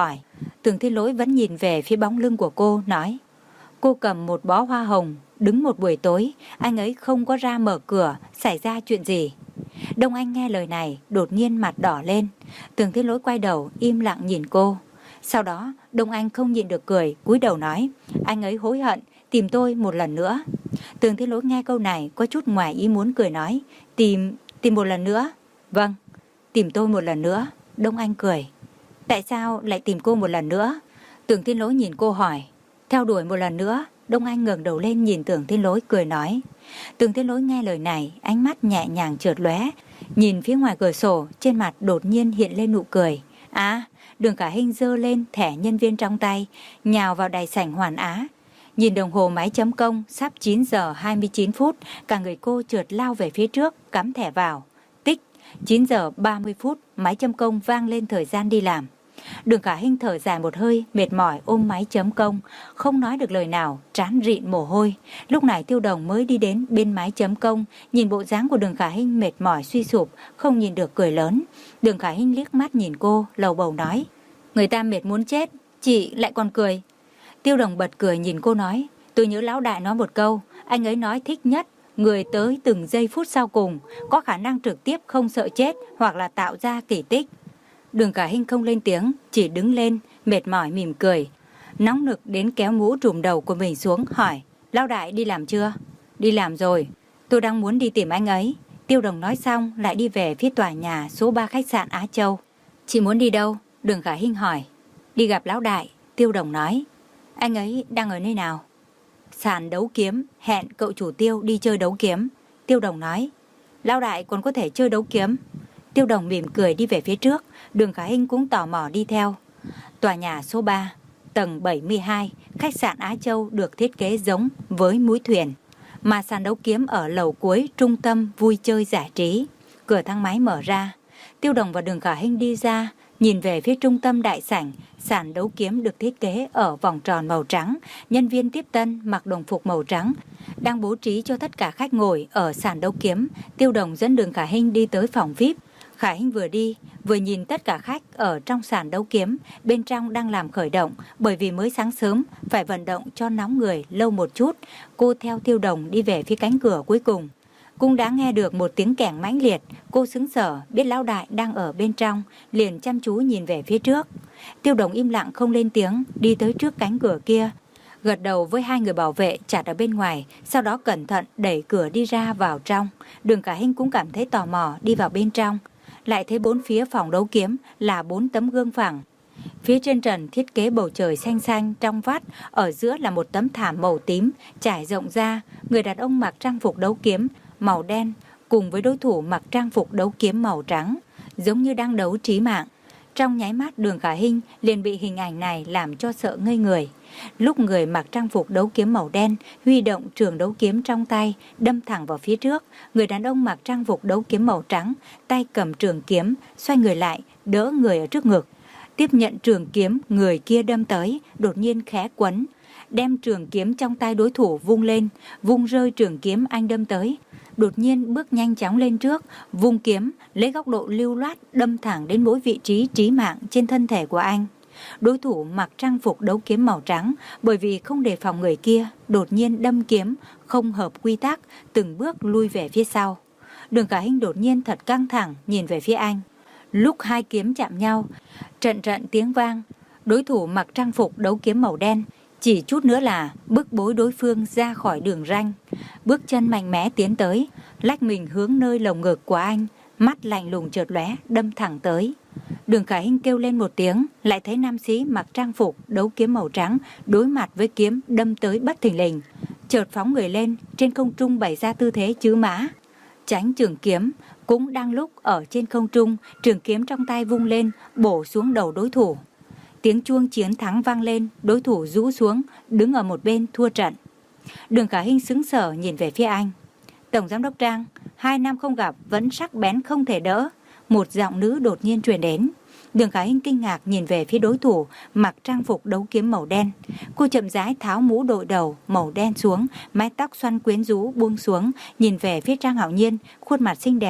Speaker 1: Tưởng Thiên Lỗi vẫn nhìn về phía bóng lưng của cô, nói: Cô cầm một bó hoa hồng, đứng một buổi tối, anh ấy không có ra mở cửa, xảy ra chuyện gì? Đông Anh nghe lời này, đột nhiên mặt đỏ lên. Tưởng Thiên Lỗi quay đầu, im lặng nhìn cô. Sau đó, Đông Anh không nhịn được cười, cúi đầu nói: Anh ấy hối hận, tìm tôi một lần nữa. Tưởng Thiên Lỗi nghe câu này, có chút ngoài ý muốn cười nói: Tìm, tìm một lần nữa? Vâng, tìm tôi một lần nữa. Đông Anh cười. Tại sao lại tìm cô một lần nữa? Tưởng Thiên Lỗi nhìn cô hỏi. Theo đuổi một lần nữa. Đông Anh ngẩng đầu lên nhìn Tưởng Thiên Lỗi cười nói. Tưởng Thiên Lỗi nghe lời này, ánh mắt nhẹ nhàng chợt lóe, nhìn phía ngoài cửa sổ, trên mặt đột nhiên hiện lên nụ cười. À, Đường Khả Hinh giơ lên thẻ nhân viên trong tay, nhào vào đại sảnh Hoàn Á. Nhìn đồng hồ máy chấm công, sắp chín giờ hai mươi chín phút, cả người cô trượt lao về phía trước, cắm thẻ vào. Tích, chín giờ ba mươi phút, máy chấm công vang lên thời gian đi làm. Đường Khả Hinh thở dài một hơi, mệt mỏi ôm máy chấm công, không nói được lời nào, trán rịn mồ hôi. Lúc này Tiêu Đồng mới đi đến bên máy chấm công, nhìn bộ dáng của Đường Khả Hinh mệt mỏi suy sụp, không nhìn được cười lớn. Đường Khả Hinh liếc mắt nhìn cô, lầu bầu nói: Người ta mệt muốn chết, chị lại còn cười. Tiêu Đồng bật cười nhìn cô nói: Tôi nhớ lão đại nói một câu, anh ấy nói thích nhất người tới từng giây phút sau cùng, có khả năng trực tiếp không sợ chết hoặc là tạo ra kỳ tích. Đường Khả Hinh không lên tiếng, chỉ đứng lên, mệt mỏi mỉm cười. Nóng nực đến kéo mũ trùm đầu của mình xuống, hỏi: Lão đại đi làm chưa? Đi làm rồi, tôi đang muốn đi tìm anh ấy. Tiêu Đồng nói xong lại đi về phía tòa nhà số ba khách sạn Á Châu. Chị muốn đi đâu? Đường Khả Hinh hỏi. Đi gặp lão đại, Tiêu Đồng nói. Anh ấy đang ở nơi nào? Sàn đấu kiếm, hẹn cậu chủ Tiêu đi chơi đấu kiếm. Tiêu Đồng nói. Lão đại còn có thể chơi đấu kiếm? Tiêu Đồng mỉm cười đi về phía trước. Đường Khả Hinh cũng tò mò đi theo. Tòa nhà số ba, tầng bảy mươi hai, khách sạn Á Châu được thiết kế giống với mũi thuyền, mà sàn đấu kiếm ở lầu cuối trung tâm vui chơi giải trí. Cửa thang máy mở ra, Tiêu Đồng và Đường Khả Hinh đi ra, nhìn về phía trung tâm đại sảnh. Sàn đấu kiếm được thiết kế ở vòng tròn màu trắng, nhân viên tiếp tân mặc đồng phục màu trắng đang bố trí cho tất cả khách ngồi ở sàn đấu kiếm. Tiêu Đồng dẫn Đường Khả Hinh đi tới phòng vi ai pi. Khả Hinh vừa đi vừa nhìn tất cả khách ở trong sàn đấu kiếm, bên trong đang làm khởi động, bởi vì mới sáng sớm phải vận động cho nóng người lâu một chút. Cô theo Tiêu Đồng đi về phía cánh cửa cuối cùng, cũng đã nghe được một tiếng kèn mãnh liệt. Cô sững sờ, biết lão đại đang ở bên trong, liền chăm chú nhìn về phía trước. Tiêu Đồng im lặng không lên tiếng, đi tới trước cánh cửa kia, gật đầu với hai người bảo vệ chặt ở bên ngoài, sau đó cẩn thận đẩy cửa đi ra vào trong. Đường Khả Hinh cũng cảm thấy tò mò đi vào bên trong, lại thấy bốn phía phòng đấu kiếm là bốn tấm gương phẳng. Phía trên trần thiết kế bầu trời xanh xanh trong vắt, ở giữa là một tấm thảm màu tím trải rộng ra. Người đàn ông mặc trang phục đấu kiếm màu đen cùng với đối thủ mặc trang phục đấu kiếm màu trắng, giống như đang đấu trí mạng. Trong nháy mắt Đường Khả Hinh liền bị hình ảnh này làm cho sợ ngây người. Lúc người mặc trang phục đấu kiếm màu đen huy động trường đấu kiếm trong tay đâm thẳng vào phía trước, người đàn ông mặc trang phục đấu kiếm màu trắng tay cầm trường kiếm xoay người lại đỡ người ở trước ngực, tiếp nhận trường kiếm người kia đâm tới, đột nhiên khẽ quấn, đem trường kiếm trong tay đối thủ vung lên, vung rơi trường kiếm anh đâm tới. Đột nhiên bước nhanh chóng lên trước, vung kiếm lấy góc độ lưu loát đâm thẳng đến mỗi vị trí trí mạng trên thân thể của anh. Đối thủ mặc trang phục đấu kiếm màu trắng, bởi vì không đề phòng người kia, đột nhiên đâm kiếm không hợp quy tắc, từng bước lui về phía sau. Đường Khả Hinh đột nhiên thật căng thẳng nhìn về phía anh. Lúc hai kiếm chạm nhau, trận trận tiếng vang. Đối thủ mặc trang phục đấu kiếm màu đen chỉ chút nữa là bức bối đối phương ra khỏi đường ranh, bước chân mạnh mẽ tiến tới, lách mình hướng nơi lồng ngực của anh, mắt lạnh lùng chợt lóe đâm thẳng tới. Đường Khả Hinh kêu lên một tiếng, lại thấy nam sĩ mặc trang phục đấu kiếm màu trắng đối mặt với kiếm đâm tới bất thình lình, chợt phóng người lên, trên không trung bày ra tư thế chữ mã tránh trường kiếm. Cũng đang lúc ở trên không trung, trường kiếm trong tay vung lên bổ xuống đầu đối thủ. Tiếng chuông chiến thắng vang lên, đối thủ rũ xuống, đứng ở một bên thua trận. Đường Khả Hinh sững sờ nhìn về phía anh. Tổng giám đốc Trang, hai năm không gặp vẫn sắc bén không thể đỡ. Một giọng nữ đột nhiên truyền đến. Đường Khả Hinh kinh ngạc nhìn về phía đối thủ mặc trang phục đấu kiếm màu đen. Cô chậm rãi tháo mũ đội đầu màu đen xuống, mái tóc xoăn quyến rũ buông xuống, nhìn về phía Trang Hạo Nhiên, khuôn mặt xinh đẹp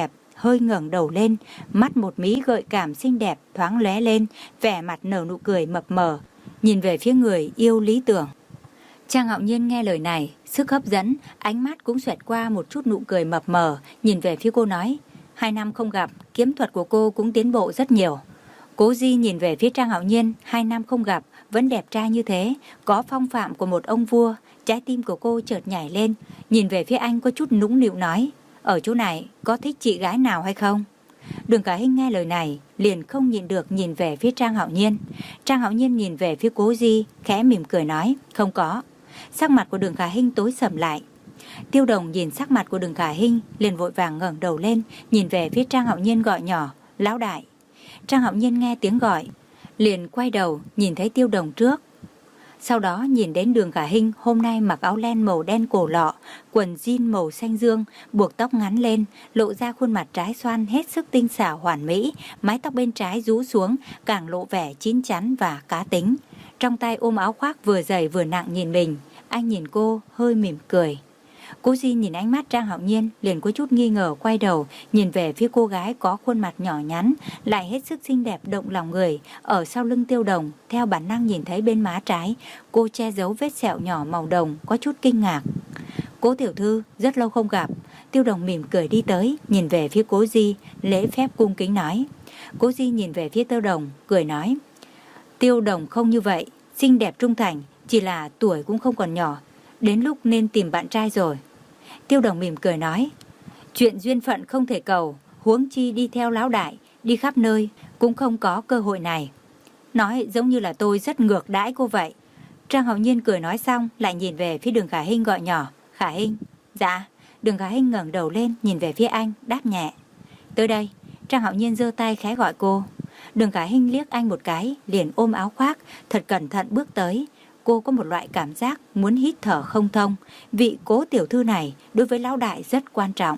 Speaker 1: hơi ngẩng đầu lên, mắt một mí gợi cảm xinh đẹp thoáng lóe lên, vẻ mặt nở nụ cười mập mờ, nhìn về phía người yêu lý tưởng. Trang Hạo Nhiên nghe lời này, sức hấp dẫn, ánh mắt cũng xoẹt qua một chút nụ cười mập mờ, nhìn về phía cô nói, hai năm không gặp, kiếm thuật của cô cũng tiến bộ rất nhiều. Cố Di nhìn về phía Trang Hạo Nhiên, hai năm không gặp, vẫn đẹp trai như thế, có phong phạm của một ông vua. Trái tim của cô chợt nhảy lên, nhìn về phía anh có chút nũng nịu nói, ở chỗ này có thích chị gái nào hay không? Đường Khả Hinh nghe lời này, liền không nhịn được nhìn về phía Trang Hạo Nhiên. Trang Hạo Nhiên nhìn về phía Cố Di, khẽ mỉm cười nói, không có. Sắc mặt của Đường Khả Hinh tối sầm lại. Tiêu Đồng nhìn sắc mặt của Đường Khả Hinh, liền vội vàng ngẩng đầu lên, nhìn về phía Trang Hạo Nhiên gọi nhỏ, lão đại. Trang Hạo Nhiên nghe tiếng gọi, liền quay đầu nhìn thấy Tiêu Đồng trước. Sau đó nhìn đến Đường Khả Hinh hôm nay mặc áo len màu đen cổ lọ, quần jean màu xanh dương, buộc tóc ngắn lên, lộ ra khuôn mặt trái xoan hết sức tinh xảo hoàn mỹ, mái tóc bên trái rũ xuống, càng lộ vẻ chín chắn và cá tính. Trong tay ôm áo khoác vừa dày vừa nặng nhìn mình, anh nhìn cô hơi mỉm cười. Cố Di nhìn ánh mắt Trang Hạo Nhiên, liền có chút nghi ngờ quay đầu, nhìn về phía cô gái có khuôn mặt nhỏ nhắn, lại hết sức xinh đẹp động lòng người, ở sau lưng Tiêu Đồng, theo bản năng nhìn thấy bên má trái, cô che giấu vết sẹo nhỏ màu đồng, có chút kinh ngạc. Cố tiểu thư, rất lâu không gặp. Tiêu Đồng mỉm cười đi tới, nhìn về phía Cố Di, lễ phép cung kính nói. Cố Di nhìn về phía Tiêu Đồng, cười nói, Tiêu Đồng không như vậy, xinh đẹp trung thành, chỉ là tuổi cũng không còn nhỏ, đến lúc nên tìm bạn trai rồi. Tiêu Đồng mỉm cười nói, chuyện duyên phận không thể cầu, huống chi đi theo lão đại, đi khắp nơi, cũng không có cơ hội này. Nói giống như là tôi rất ngược đãi cô vậy. Trang Hạo Nhiên cười nói xong, lại nhìn về phía Đường Khả Hinh gọi nhỏ, Khả Hinh. Dạ. Đường Khả Hinh ngẩng đầu lên, nhìn về phía anh, đáp nhẹ. Tới đây. Trang Hạo Nhiên giơ tay khẽ gọi cô. Đường Khả Hinh liếc anh một cái, liền ôm áo khoác, thật cẩn thận bước tới. Cô có một loại cảm giác muốn hít thở không thông. Vị Cố tiểu thư này đối với lão đại rất quan trọng.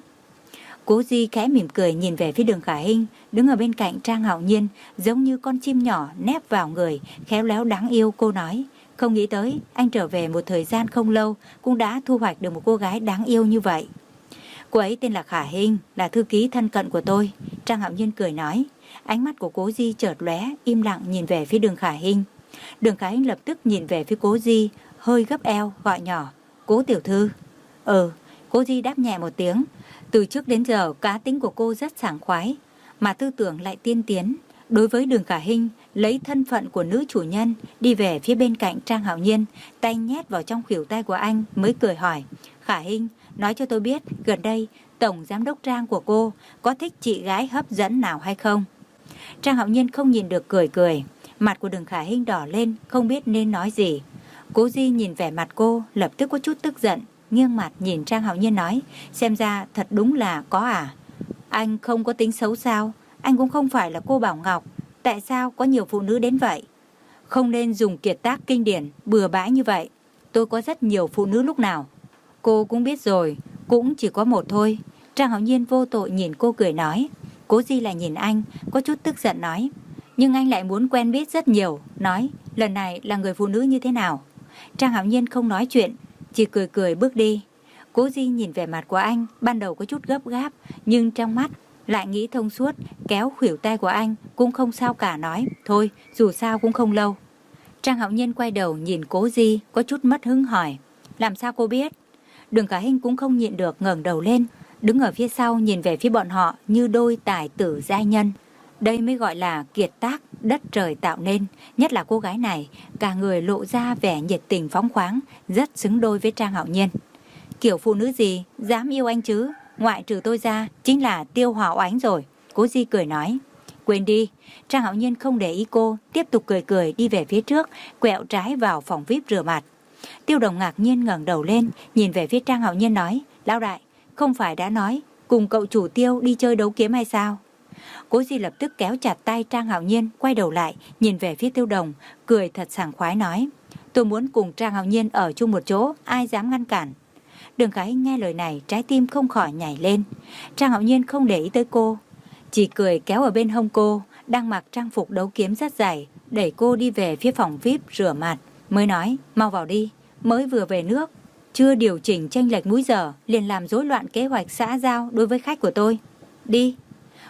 Speaker 1: Cố Di khẽ mỉm cười nhìn về phía Đường Khả Hinh, đứng ở bên cạnh Trang Hạo Nhiên, giống như con chim nhỏ nép vào người, khéo léo đáng yêu. Cô nói, không nghĩ tới anh trở về một thời gian không lâu cũng đã thu hoạch được một cô gái đáng yêu như vậy. Cô ấy tên là Khả Hinh, là thư ký thân cận của tôi. Trang Hạo Nhiên cười nói. Ánh mắt của Cố Di chợt lóe, im lặng nhìn về phía Đường Khả Hinh. Đường Khả Hinh lập tức nhìn về phía Cố Di, hơi gấp eo gọi nhỏ, Cố tiểu thư. Ừ. Cố Di đáp nhẹ một tiếng. Từ trước đến giờ cá tính của cô rất sảng khoái, mà tư tưởng lại tiên tiến. Đối với Đường Khả Hinh, lấy thân phận của nữ chủ nhân, đi về phía bên cạnh Trang Hạo Nhiên, tay nhét vào trong khuỷu tay của anh, mới cười hỏi, Khả Hinh, nói cho tôi biết, gần đây tổng giám đốc Trang của cô có thích chị gái hấp dẫn nào hay không? Trang Hạo Nhiên không nhìn được cười cười. Mặt của Đường Khả Hinh đỏ lên, không biết nên nói gì. Cố Di nhìn vẻ mặt cô, lập tức có chút tức giận, nghiêng mặt nhìn Trang Hạo Nhiên nói, xem ra thật đúng là có à? Anh không có tính xấu sao? Anh cũng không phải là cô Bảo Ngọc, tại sao có nhiều phụ nữ đến vậy? Không nên dùng kiệt tác kinh điển bừa bãi như vậy. Tôi có rất nhiều phụ nữ lúc nào. Cô cũng biết rồi, cũng chỉ có một thôi. Trang Hạo Nhiên vô tội nhìn cô cười nói. Cố Di lại nhìn anh, có chút tức giận nói, nhưng anh lại muốn quen biết rất nhiều. Nói, lần này là người phụ nữ như thế nào? Trang Hạo Nhiên không nói chuyện, chỉ cười cười bước đi. Cố Di nhìn vẻ mặt của anh, ban đầu có chút gấp gáp, nhưng trong mắt lại nghĩ thông suốt, kéo khuỷu tay của anh, cũng không sao cả, nói, thôi, dù sao cũng không lâu. Trang Hạo Nhiên quay đầu nhìn Cố Di, có chút mất hứng hỏi, làm sao cô biết? Đường Khả Hinh cũng không nhịn được ngẩng đầu lên, đứng ở phía sau nhìn về phía bọn họ như đôi tài tử giai nhân. Đây mới gọi là kiệt tác đất trời tạo nên, nhất là cô gái này, cả người lộ ra vẻ nhiệt tình phóng khoáng, rất xứng đôi với Trang Hạo Nhiên. Kiểu phụ nữ gì dám yêu anh chứ? Ngoại trừ tôi ra chính là Tiêu Hỏa Oánh rồi. Cố Di cười nói. Quên đi. Trang Hạo Nhiên không để ý cô, tiếp tục cười cười đi về phía trước, quẹo trái vào phòng vi ai pi rửa mặt. Tiêu Đồng ngạc nhiên ngẩng đầu lên, nhìn về phía Trang Hạo Nhiên nói, lão đại, không phải đã nói cùng cậu chủ Tiêu đi chơi đấu kiếm hay sao? Cố Di lập tức kéo chặt tay Trang Hạo Nhiên, quay đầu lại, nhìn về phía Tiêu Đồng, cười thật sảng khoái nói, tôi muốn cùng Trang Hạo Nhiên ở chung một chỗ, ai dám ngăn cản? Đường Khả Hinh nghe lời này, trái tim không khỏi nhảy lên. Trang Hạo Nhiên không để ý tới cô, chỉ cười kéo ở bên hông cô, đang mặc trang phục đấu kiếm rất dày, đẩy cô đi về phía phòng vi ai pi rửa mặt, mới nói, mau vào đi, mới vừa về nước, chưa điều chỉnh chênh lệch múi giờ, liền làm rối loạn kế hoạch xã giao đối với khách của tôi. Đi.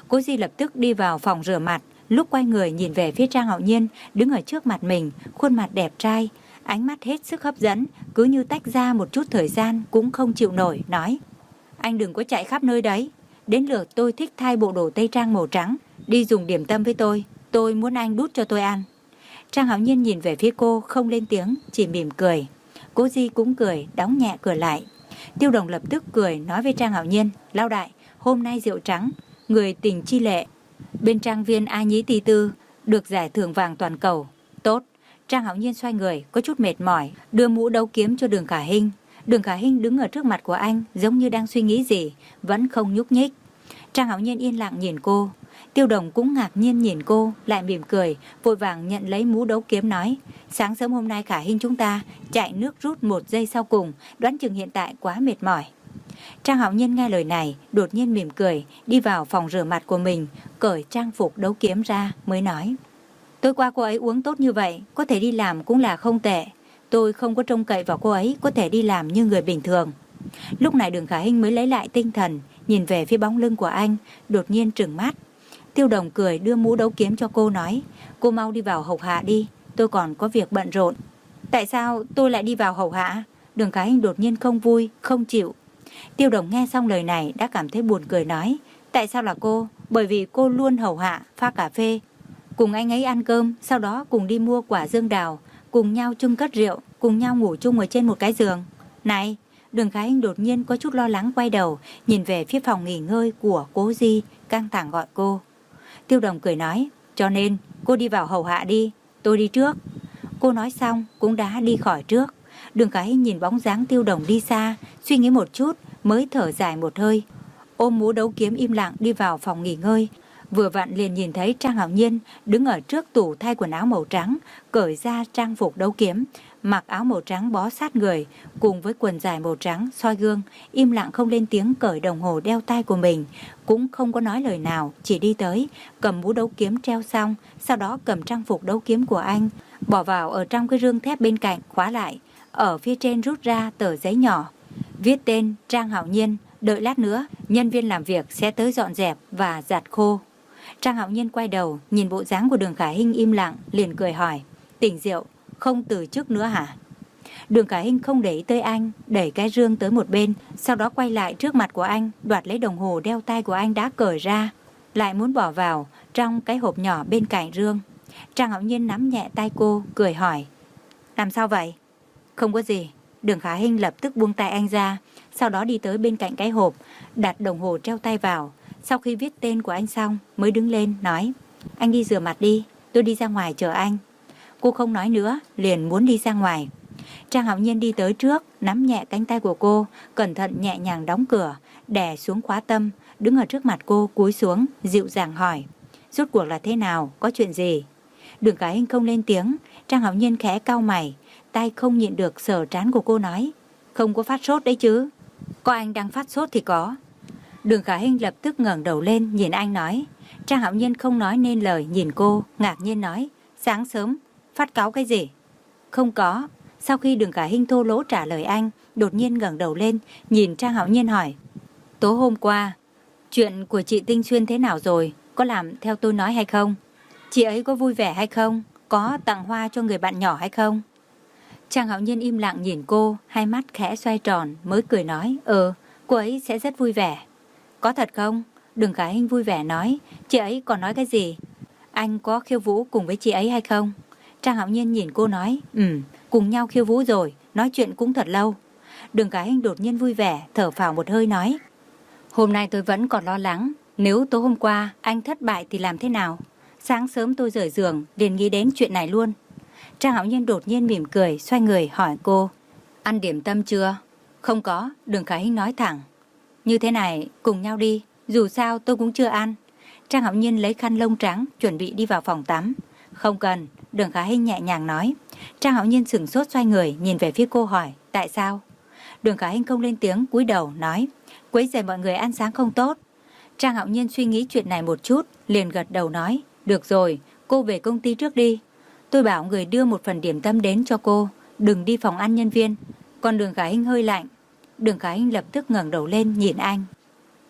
Speaker 1: Cố Di lập tức đi vào phòng rửa mặt. Lúc quay người nhìn về phía Trang Hạo Nhiên đứng ở trước mặt mình, khuôn mặt đẹp trai, ánh mắt hết sức hấp dẫn, cứ như tách ra một chút thời gian cũng không chịu nổi, nói: Anh đừng có chạy khắp nơi đấy. Đến lượt tôi thích thay bộ đồ tây trang màu trắng, đi dùng điểm tâm với tôi. Tôi muốn anh đút cho tôi ăn. Trang Hạo Nhiên nhìn về phía cô, không lên tiếng, chỉ mỉm cười. Cố Di cũng cười, đóng nhẹ cửa lại. Tiêu Đồng lập tức cười nói với Trang Hạo Nhiên: Lão đại, hôm nay rượu trắng, người tình chi lệ, bên trang viên A Nhĩ Ti Tư được giải thưởng vàng toàn cầu. Tốt. Trang Hạo Nhiên xoay người, có chút mệt mỏi, đưa mũ đấu kiếm cho Đường Khả Hinh. Đường Khả Hinh đứng ở trước mặt của anh, giống như đang suy nghĩ gì, vẫn không nhúc nhích. Trang Hạo Nhiên yên lặng nhìn cô. Tiêu Đồng cũng ngạc nhiên nhìn cô, lại mỉm cười, vội vàng nhận lấy mũ đấu kiếm nói: Sáng sớm hôm nay Khả Hinh chúng ta chạy nước rút một giây sau cùng, đoán chừng hiện tại quá mệt mỏi. Trang Hạo Nhiên nghe lời này, đột nhiên mỉm cười, đi vào phòng rửa mặt của mình, cởi trang phục đấu kiếm ra, mới nói: Tối qua cô ấy uống tốt như vậy, có thể đi làm cũng là không tệ. Tôi không có trông cậy vào cô ấy có thể đi làm như người bình thường. Lúc này Đường Khả Hinh mới lấy lại tinh thần, nhìn về phía bóng lưng của anh, đột nhiên trừng mắt. Tiêu Đồng cười đưa mũ đấu kiếm cho cô, nói: Cô mau đi vào hầu hạ đi, tôi còn có việc bận rộn. Tại sao tôi lại đi vào hầu hạ? Đường Khả Hinh đột nhiên không vui, không chịu. Tiêu Đồng nghe xong lời này đã cảm thấy buồn cười, nói: Tại sao là cô? Bởi vì cô luôn hầu hạ, pha cà phê, cùng anh ấy ăn cơm, sau đó cùng đi mua quả dương đào, cùng nhau chung cất rượu, cùng nhau ngủ chung ở trên một cái giường. Này! Đường Khả Hinh đột nhiên có chút lo lắng quay đầu, nhìn về phía phòng nghỉ ngơi của Cố Di, căng thẳng gọi cô. Tiêu Đồng cười nói: Cho nên cô đi vào hầu hạ đi, tôi đi trước. Cô nói xong cũng đã đi khỏi trước. Đường Khả Hinh nhìn bóng dáng Tiêu Đồng đi xa, suy nghĩ một chút mới thở dài một hơi, ôm mũ đấu kiếm im lặng đi vào phòng nghỉ ngơi. Vừa vặn liền nhìn thấy Trang Hạo Nhiên đứng ở trước tủ thay quần áo màu trắng, cởi ra trang phục đấu kiếm, mặc áo màu trắng bó sát người, cùng với quần dài màu trắng, soi gương, im lặng không lên tiếng, cởi đồng hồ đeo tay của mình, cũng không có nói lời nào, chỉ đi tới, cầm mũ đấu kiếm treo xong, sau đó cầm trang phục đấu kiếm của anh, bỏ vào ở trong cái rương thép bên cạnh, khóa lại, ở phía trên rút ra tờ giấy nhỏ, viết tên Trang Hạo Nhiên, đợi lát nữa, nhân viên làm việc sẽ tới dọn dẹp và giặt khô. Trang Hạo Nhiên quay đầu, nhìn bộ dáng của Đường Khả Hinh im lặng, liền cười hỏi: Tỉnh rượu, không từ chức nữa hả? Đường Khả Hinh không để ý tới anh, đẩy cái rương tới một bên, sau đó quay lại trước mặt của anh, đoạt lấy đồng hồ đeo tay của anh đã cởi ra, lại muốn bỏ vào trong cái hộp nhỏ bên cạnh rương. Trang Hạo Nhiên nắm nhẹ tay cô, cười hỏi: Làm sao vậy? Không có gì. Đường Khả Hinh lập tức buông tay anh ra, sau đó đi tới bên cạnh cái hộp, đặt đồng hồ treo tay vào. Sau khi viết tên của anh xong mới đứng lên nói: Anh đi rửa mặt đi, tôi đi ra ngoài chờ anh. Cô không nói nữa, liền muốn đi ra ngoài. Trang Hạo Nhiên đi tới trước, nắm nhẹ cánh tay của cô, cẩn thận nhẹ nhàng đóng cửa, đè xuống khóa tâm, đứng ở trước mặt cô, cúi xuống, dịu dàng hỏi: Rốt cuộc là thế nào, có chuyện gì? Đường Khả Hinh không lên tiếng. Trang Hạo Nhiên khẽ cau mày, tay không nhịn được sờ trán của cô, nói: Không có phát sốt đấy chứ? Có anh đang phát sốt thì có. Đường Khả Hinh lập tức ngẩng đầu lên nhìn anh nói. Trang Hạo Nhiên không nói nên lời nhìn cô, ngạc nhiên nói: Sáng sớm phát cáu cái gì? Không có. Sau khi Đường Khả Hinh thô lỗ trả lời anh, đột nhiên ngẩng đầu lên nhìn Trang Hạo Nhiên hỏi: Tối hôm qua chuyện của chị Tinh Xuyên thế nào rồi? Có làm theo tôi nói hay không? Chị ấy có vui vẻ hay không? Có tặng hoa cho người bạn nhỏ hay không? Trang Hạo Nhiên im lặng nhìn cô, hai mắt khẽ xoay tròn, mới cười nói: Ừ, cô ấy sẽ rất vui vẻ. Có thật không? Đường Khả Hinh vui vẻ nói. Chị ấy còn nói cái gì? Anh có khiêu vũ cùng với chị ấy hay không? Trang Hạo Nhiên nhìn cô nói: Ừ, cùng nhau khiêu vũ rồi, nói chuyện cũng thật lâu. Đường Khả Hinh đột nhiên vui vẻ, thở phào một hơi nói: Hôm nay tôi vẫn còn lo lắng, nếu tối hôm qua anh thất bại thì làm thế nào? Sáng sớm tôi rời giường liền nghĩ đến chuyện này luôn. Trang Hạo Nhiên đột nhiên mỉm cười, xoay người hỏi cô: Ăn điểm tâm chưa? Không có. Đường Khả Hinh nói thẳng. Như thế này, cùng nhau đi, dù sao tôi cũng chưa ăn. Trang Hạo Nhiên lấy khăn lông trắng, chuẩn bị đi vào phòng tắm. Không cần. Đường Khả Hinh nhẹ nhàng nói. Trang Hạo Nhiên sửng sốt xoay người, nhìn về phía cô hỏi: Tại sao? Đường Khả Hinh không lên tiếng, cúi đầu nói: Quấy rầy mọi người ăn sáng không tốt. Trang Hạo Nhiên suy nghĩ chuyện này một chút, liền gật đầu nói: Được rồi, cô về công ty trước đi. Tôi bảo người đưa một phần điểm tâm đến cho cô, đừng đi phòng ăn nhân viên. Còn Đường Khả Hinh hơi lạnh. Đường Khả Hinh lập tức ngẩng đầu lên nhìn anh.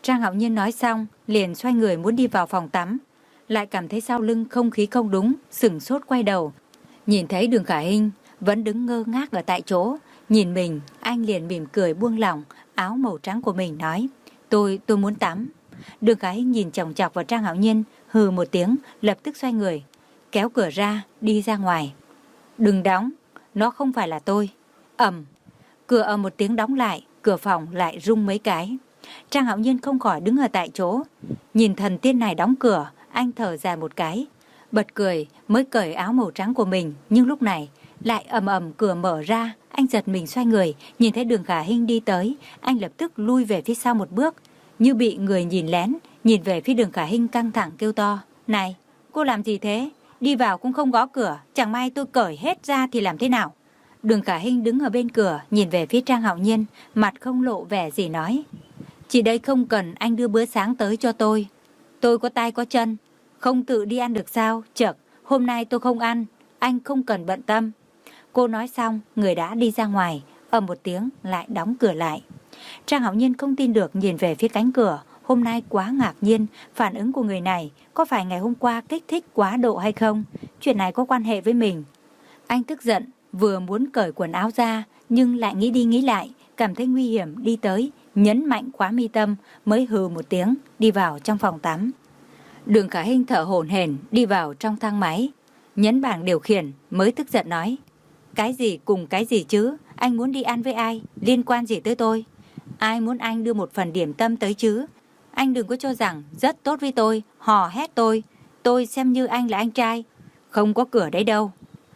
Speaker 1: Trang Hạo Nhiên nói xong, liền xoay người muốn đi vào phòng tắm. Lại cảm thấy sau lưng không khí không đúng, sửng sốt quay đầu. Nhìn thấy Đường Khả Hinh vẫn đứng ngơ ngác ở tại chỗ. Nhìn mình, anh liền mỉm cười buông lỏng áo màu trắng của mình nói, Tôi, tôi muốn tắm. Đường Khả Hinh nhìn chòng chọc vào Trang Hạo Nhiên, hừ một tiếng, lập tức xoay người, kéo cửa ra, đi ra ngoài. Đừng đóng, nó không phải là tôi. Ầm, cửa ầm một tiếng đóng lại, cửa phòng lại rung mấy cái. Trang Hạo Nhiên không khỏi đứng ở tại chỗ. Nhìn thần tiên này đóng cửa, anh thở dài một cái, bật cười mới cởi áo màu trắng của mình. Nhưng lúc này lại ầm ầm cửa mở ra. Anh giật mình xoay người, nhìn thấy Đường Khả Hinh đi tới. Anh lập tức lui về phía sau một bước, như bị người nhìn lén. Nhìn về phía Đường Khả Hinh căng thẳng kêu to, Này, cô làm gì thế? Đi vào cũng không gõ cửa, chẳng may tôi cởi hết ra thì làm thế nào? Đường Khả Hinh đứng ở bên cửa, nhìn về phía Trang Hạo Nhiên, mặt không lộ vẻ gì nói, Chị đây không cần anh đưa bữa sáng tới cho tôi. Tôi có tay có chân, không tự đi ăn được sao? Chật, hôm nay tôi không ăn, anh không cần bận tâm. Cô nói xong, người đã đi ra ngoài, ầm một tiếng lại đóng cửa lại. Trang Hạo Nhiên không tin được nhìn về phía cánh cửa. Hôm nay quá ngạc nhiên, phản ứng của người này có phải ngày hôm qua kích thích quá độ hay không? Chuyện này có quan hệ với mình. Anh tức giận, vừa muốn cởi quần áo ra, nhưng lại nghĩ đi nghĩ lại, cảm thấy nguy hiểm đi tới, nhấn mạnh khóa mi tâm, mới hừ một tiếng, đi vào trong phòng tắm. Đường Khả Hinh thở hổn hển đi vào trong thang máy, nhấn bảng điều khiển, mới tức giận nói, Cái gì cùng cái gì chứ? Anh muốn đi ăn với ai? Liên quan gì tới tôi? Ai muốn anh đưa một phần điểm tâm tới chứ? Anh đừng có cho rằng rất tốt với tôi, hò hét tôi. Tôi xem như anh là anh trai. Không có cửa đấy đâu.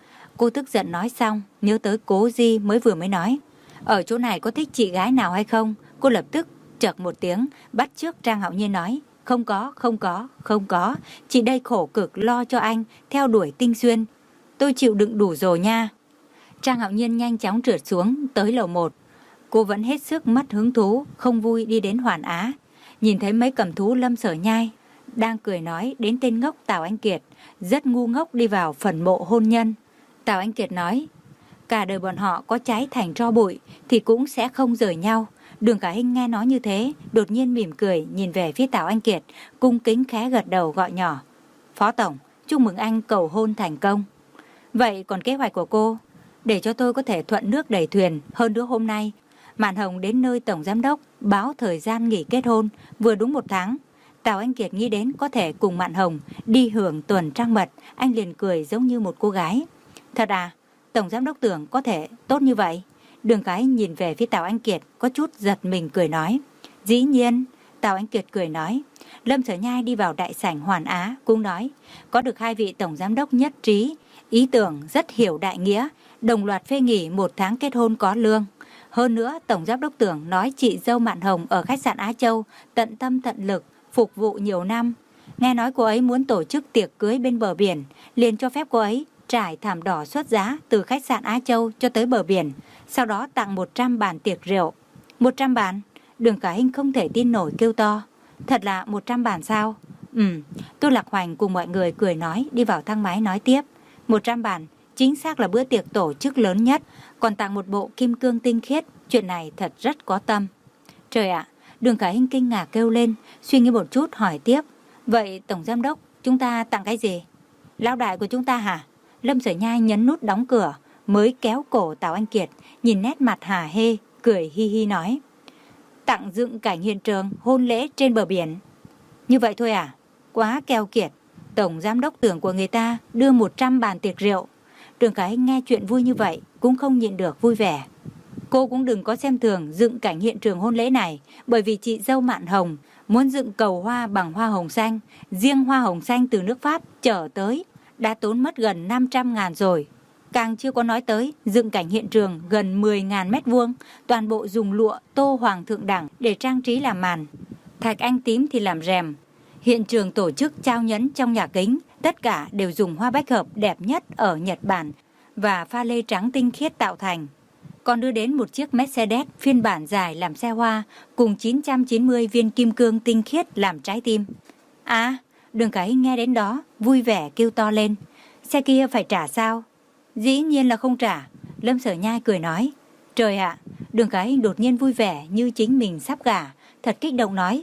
Speaker 1: Cô tức giận nói xong, nhớ tới Cố Di mới vừa mới nói, Ở chỗ này có thích chị gái nào hay không? Cô lập tức chợt một tiếng, bắt chước Trang Hạo Nhiên nói, Không có, không có, không có. Chị đây khổ cực lo cho anh, theo đuổi Tinh Xuyên. Tôi chịu đựng đủ rồi nha. Trang Hạo Nhiên nhanh chóng trượt xuống tới lầu một. Cô vẫn hết sức mất hứng thú, không vui đi đến Hoàn Á. Nhìn thấy mấy cầm thú Lâm Sở Nhai đang cười nói đến tên ngốc Tào Anh Kiệt, rất ngu ngốc đi vào phần mộ hôn nhân. Tào Anh Kiệt nói, cả đời bọn họ có cháy thành tro bụi thì cũng sẽ không rời nhau. Đường Khả Hinh nghe nói như thế, đột nhiên mỉm cười nhìn về phía Tào Anh Kiệt, cung kính khẽ gật đầu gọi nhỏ, Phó Tổng, chúc mừng anh cầu hôn thành công. Vậy còn kế hoạch của cô? Để cho tôi có thể thuận nước đẩy thuyền. Hơn nữa hôm nay Mạn Hồng đến nơi Tổng Giám Đốc báo thời gian nghỉ kết hôn vừa đúng một tháng. Tào Anh Kiệt nghĩ đến có thể cùng Mạn Hồng đi hưởng tuần trăng mật. Anh liền cười giống như một cô gái. Thật à? Tổng Giám Đốc tưởng có thể tốt như vậy? Đường Khả Hinh nhìn về phía Tào Anh Kiệt, có chút giật mình cười nói, Dĩ nhiên. Tào Anh Kiệt cười nói. Lâm Sở Nhai đi vào đại sảnh Hoàn Á cũng nói, có được hai vị Tổng Giám Đốc nhất trí, ý tưởng rất hiểu đại nghĩa, đồng loạt phê nghỉ một tháng kết hôn có lương. Hơn nữa, Tổng Giám Đốc Tưởng nói chị dâu Mạn Hồng ở khách sạn Á Châu tận tâm tận lực, phục vụ nhiều năm. Nghe nói cô ấy muốn tổ chức tiệc cưới bên bờ biển, liền cho phép cô ấy trải thảm đỏ xuất giá từ khách sạn Á Châu cho tới bờ biển, sau đó tặng một trăm bàn tiệc rượu. một trăm bàn? Đường Khả Hinh không thể tin nổi kêu to, Thật là một trăm bàn sao? Ừ, Tô Lạc Hoành cùng mọi người cười nói, đi vào thang máy nói tiếp, một trăm bàn, chính xác là bữa tiệc tổ chức lớn nhất, còn tặng một bộ kim cương tinh khiết, chuyện này thật rất có tâm. Trời ạ, Đường Khả Hinh kinh ngạc kêu lên, suy nghĩ một chút hỏi tiếp, Vậy Tổng Giám Đốc, chúng ta tặng cái gì? Lão đại của chúng ta hả? Lâm Sở Nhai nhấn nút đóng cửa, mới kéo cổ Tào Anh Kiệt, nhìn nét mặt hả hê, cười hi hi nói, Tặng dựng cảnh hiện trường hôn lễ trên bờ biển. Như vậy thôi à? Quá keo kiệt. Tổng Giám Đốc Tưởng của người ta đưa một trăm bàn tiệc rượu. Đường Khả Hinh nghe chuyện vui như vậy cũng không nhịn được vui vẻ. Cô cũng đừng có xem thường dựng cảnh hiện trường hôn lễ này, bởi vì chị dâu Mạn Hồng muốn dựng cầu hoa bằng hoa hồng xanh. Riêng hoa hồng xanh từ nước Pháp chở tới đã tốn mất gần năm trăm ngàn rồi. Càng chưa có nói tới dựng cảnh hiện trường gần mười ngàn mét vuông, toàn bộ dùng lụa tô hoàng thượng đẳng để trang trí làm màn, thạch anh tím thì làm rèm. Hiện trường tổ chức trao nhẫn trong nhà kính, tất cả đều dùng hoa bách hợp đẹp nhất ở Nhật Bản và pha lê trắng tinh khiết tạo thành. Còn đưa đến một chiếc Mercedes phiên bản dài làm xe hoa cùng chín trăm chín mươi viên kim cương tinh khiết làm trái tim. À, Đường Khả Hinh nghe đến đó, vui vẻ kêu to lên, Xe kia phải trả sao? Dĩ nhiên là không trả. Lâm Sở Nhai cười nói, Trời ạ, Đường Khả Hinh đột nhiên vui vẻ như chính mình sắp gả, thật kích động nói,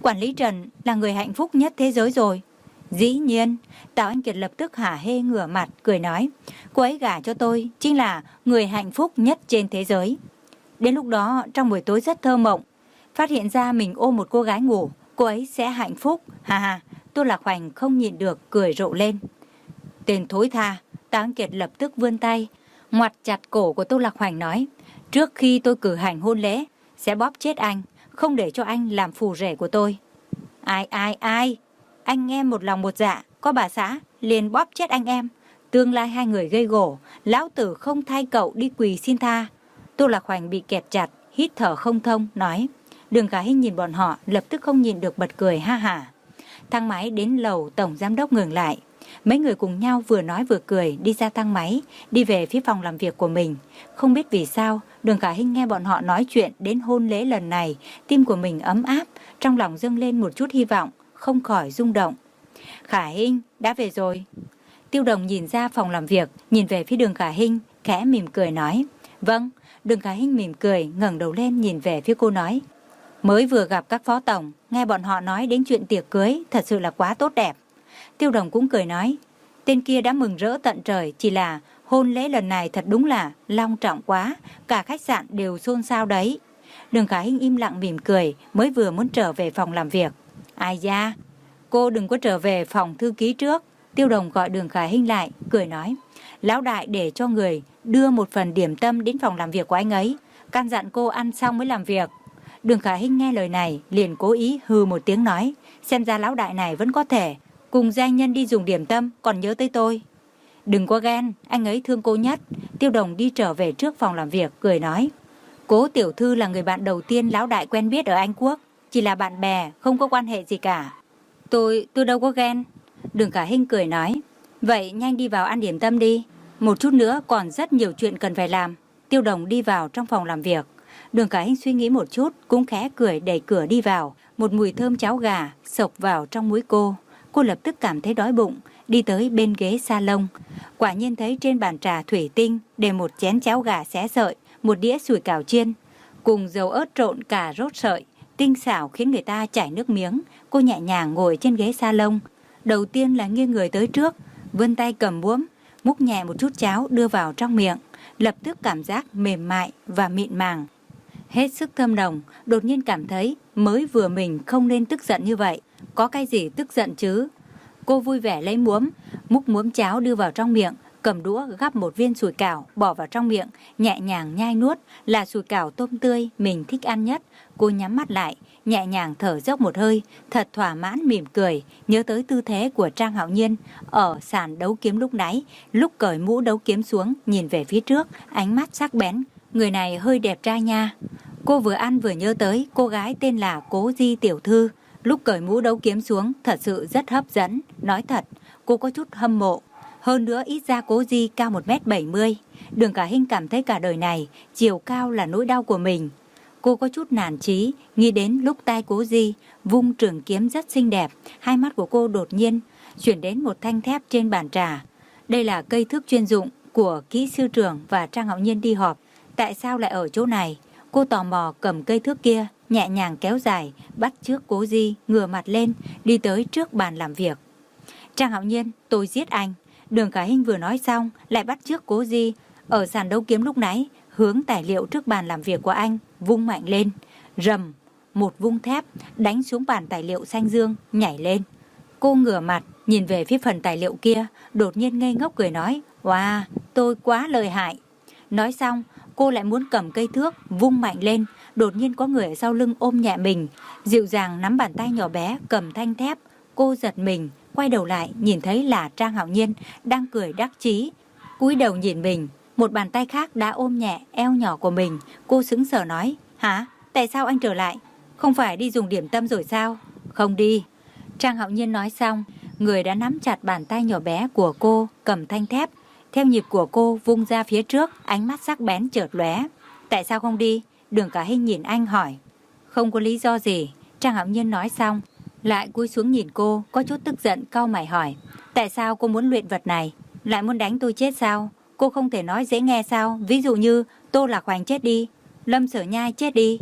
Speaker 1: quản lý Trần là người hạnh phúc nhất thế giới rồi. Dĩ nhiên, Tào Anh Kiệt lập tức hả hê ngửa mặt, cười nói, cô ấy gả cho tôi chính là người hạnh phúc nhất trên thế giới. Đến lúc đó, trong buổi tối rất thơ mộng, phát hiện ra mình ôm một cô gái ngủ, cô ấy sẽ hạnh phúc. Hà hà, Tô Lạc Hoành không nhịn được cười rộ lên. Tên thối tha, Tào Anh Kiệt lập tức vươn tay, ngoặt chặt cổ của Tô Lạc Hoành nói, trước khi tôi cử hành hôn lễ, sẽ bóp chết anh, không để cho anh làm phù rể của tôi. Ai ai ai, anh em một lòng một dạ, có bà xã, liền bóp chết anh em. Tương lai hai người gây gổ, lão tử không thay cậu đi quỳ xin tha. Tô Lạc Hoành bị kẹp chặt, hít thở không thông, nói. Đường Khả Hinh nhìn bọn họ, lập tức không nhìn được bật cười ha hả. Thang máy đến lầu tổng giám đốc ngừng lại. Mấy người cùng nhau vừa nói vừa cười đi ra thang máy, đi về phía phòng làm việc của mình. Không biết vì sao, Đường Khả Hinh nghe bọn họ nói chuyện đến hôn lễ lần này, tim của mình ấm áp, trong lòng dâng lên một chút hy vọng, không khỏi rung động. Khả Hinh, đã về rồi. Tiêu Đồng nhìn ra phòng làm việc, nhìn về phía Đường Khả Hinh, khẽ mỉm cười nói. Vâng. Đường Khả Hinh mỉm cười, ngẩng đầu lên nhìn về phía cô nói. Mới vừa gặp các phó tổng, nghe bọn họ nói đến chuyện tiệc cưới, thật sự là quá tốt đẹp. Tiêu Đồng cũng cười nói, tên kia đã mừng rỡ tận trời, chỉ là hôn lễ lần này thật đúng là long trọng quá, cả khách sạn đều xôn xao đấy. Đường Khả Hinh im lặng mỉm cười, mới vừa muốn trở về phòng làm việc. Ai da, cô đừng có trở về phòng thư ký trước. Tiêu Đồng gọi Đường Khả Hinh lại, cười nói, lão đại để cho người đưa một phần điểm tâm đến phòng làm việc của anh ấy, căn dặn cô ăn xong mới làm việc. Đường Khả Hinh nghe lời này, liền cố ý hừ một tiếng nói, xem ra lão đại này vẫn có thể cùng giai nhân đi dùng điểm tâm, còn nhớ tới tôi. Đừng có ghen, anh ấy thương cô nhất. Tiêu Đồng đi trở về trước phòng làm việc, cười nói, Cố tiểu thư là người bạn đầu tiên lão đại quen biết ở Anh Quốc, chỉ là bạn bè, không có quan hệ gì cả. Tôi, tôi đâu có ghen. Đường Khả Hinh cười nói, vậy nhanh đi vào ăn điểm tâm đi, một chút nữa còn rất nhiều chuyện cần phải làm. Tiêu Đồng đi vào trong phòng làm việc. Đường Khả Hinh suy nghĩ một chút, cũng khẽ cười đẩy cửa đi vào. Một mùi thơm cháo gà xộc vào trong mũi cô. Cô lập tức cảm thấy đói bụng, đi tới bên ghế salon. Quả nhiên thấy trên bàn trà thủy tinh để một chén cháo gà xé sợi, một đĩa sủi cảo chiên, cùng dầu ớt trộn cà rốt sợi, tinh xảo khiến người ta chảy nước miếng. Cô nhẹ nhàng ngồi trên ghế salon. Đầu tiên là nghiêng người tới trước, vươn tay cầm muỗng, múc nhẹ một chút cháo đưa vào trong miệng. Lập tức cảm giác mềm mại và mịn màng, hết sức thơm nồng. Đột nhiên cảm thấy mới vừa mình không nên tức giận như vậy. Có cái gì tức giận chứ? Cô vui vẻ lấy muỗng, múc muỗng cháo đưa vào trong miệng, cầm đũa gắp một viên sủi cảo bỏ vào trong miệng, nhẹ nhàng nhai nuốt. Là sủi cảo tôm tươi mình thích ăn nhất. Cô nhắm mắt lại, nhẹ nhàng thở dốc một hơi, thật thỏa mãn mỉm cười, nhớ tới tư thế của Trang Hạo Nhiên ở sàn đấu kiếm lúc nãy, lúc cởi mũ đấu kiếm xuống, nhìn về phía trước, ánh mắt sắc bén. Người này hơi đẹp trai nha. Cô vừa ăn vừa nhớ tới cô gái tên là Cố Di tiểu thư, lúc cởi mũ đấu kiếm xuống thật sự rất hấp dẫn. Nói thật, cô có chút hâm mộ. Hơn nữa ít ra Cố Di cao một mét bảy mươi. Đường Khả Hinh cảm thấy cả đời này chiều cao là nỗi đau của mình. Cô có chút nản chí, nghĩ đến lúc tay Cố Di vung trường kiếm rất xinh đẹp. Hai mắt của cô đột nhiên chuyển đến một thanh thép trên bàn trà. Đây là cây thước chuyên dụng của kỹ sư trưởng và Trang Hạo Nhiên đi họp. Tại sao lại ở chỗ này? Cô tò mò cầm cây thước kia, nhẹ nhàng kéo dài, bắt trước Cố Di, ngửa mặt lên, đi tới trước bàn làm việc. Trang Hạo Nhiên, tôi giết anh. Đường Khả Hinh vừa nói xong, lại bắt trước Cố Di ở sàn đấu kiếm lúc nãy, hướng tài liệu trước bàn làm việc của anh vung mạnh lên. Rầm, một vung thép đánh xuống bàn tài liệu xanh dương, nhảy lên. Cô ngửa mặt nhìn về phía phần tài liệu kia, đột nhiên ngây ngốc cười nói, wow, tôi quá lợi hại. Nói xong, cô lại muốn cầm cây thước vung mạnh lên. Đột nhiên có người ở sau lưng ôm nhẹ mình, dịu dàng nắm bàn tay nhỏ bé cầm thanh thép. Cô giật mình, quay đầu lại nhìn thấy là Trang Hạo Nhiên đang cười đắc chí, cúi đầu nhìn mình. Một bàn tay khác đã ôm nhẹ eo nhỏ của mình. Cô sững sờ nói, hả? Tại sao anh trở lại? Không phải đi dùng điểm tâm rồi sao? Không đi. Trang Hạo Nhiên nói xong, người đã nắm chặt bàn tay nhỏ bé của cô, cầm thanh thép theo nhịp của cô vung ra phía trước, ánh mắt sắc bén chợt lóe. Tại sao không đi? Đường Khả Hinh nhìn anh hỏi. Không có lý do gì. Trang Hạo Nhiên nói xong, lại cúi xuống nhìn cô, có chút tức giận cau mày hỏi. Tại sao cô muốn luyện vật này? Lại muốn đánh tôi chết sao? Cô không thể nói dễ nghe sao? Ví dụ như Tô Lạc Hoành chết đi, Lâm Sở Nhai chết đi.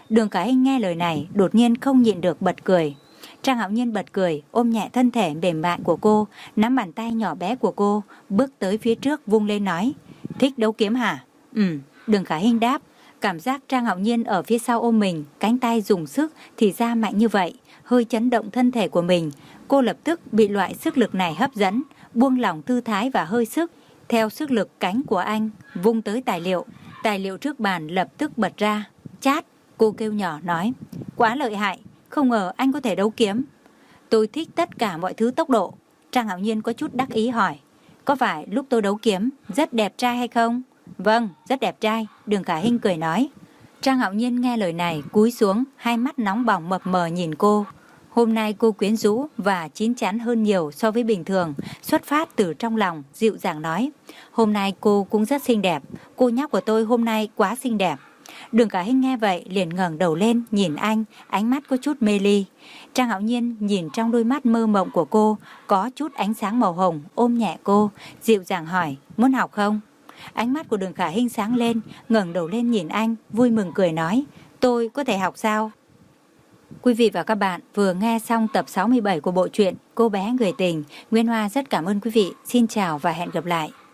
Speaker 1: Đường Khả Hinh nghe lời này đột nhiên không nhịn được bật cười. Trang Hạo Nhiên bật cười, ôm nhẹ thân thể mềm mại của cô, nắm bàn tay nhỏ bé của cô, bước tới phía trước vung lên nói: Thích đấu kiếm hả? Ừ, Đường Khả Hinh đáp. Cảm giác Trang Hạo Nhiên ở phía sau ôm mình, cánh tay dùng sức thì ra mạnh như vậy, hơi chấn động thân thể của mình. Cô lập tức bị loại sức lực này hấp dẫn, buông lỏng tư thái và hơi sức. Theo sức lực cánh của anh, vung tới tài liệu. Tài liệu trước bàn lập tức bật ra. Chát, cô kêu nhỏ nói. Quá lợi hại, không ngờ anh có thể đấu kiếm. Tôi thích tất cả mọi thứ tốc độ. Trang Hạo Nhiên có chút đắc ý hỏi. Có phải lúc tôi đấu kiếm rất đẹp trai hay không? Vâng, rất đẹp trai, Đường Khả Hinh cười nói. Trang Hạo Nhiên nghe lời này cúi xuống, hai mắt nóng bỏng mập mờ nhìn cô. Hôm nay cô quyến rũ và chín chắn hơn nhiều so với bình thường, xuất phát từ trong lòng, dịu dàng nói. Hôm nay cô cũng rất xinh đẹp, cô nhóc của tôi hôm nay quá xinh đẹp. Đường Khả Hinh nghe vậy liền ngẩng đầu lên nhìn anh, ánh mắt có chút mê ly. Trang Hạo Nhiên nhìn trong đôi mắt mơ mộng của cô, có chút ánh sáng màu hồng, ôm nhẹ cô, dịu dàng hỏi, muốn học không? Ánh mắt của Đường Khả Hinh sáng lên, ngẩng đầu lên nhìn anh, vui mừng cười nói, tôi có thể học sao? Quý vị và các bạn vừa nghe xong tập sáu mươi bảy của bộ truyện Cô bé người tình. Nguyên Hoa rất cảm ơn quý vị. Xin chào và hẹn gặp lại.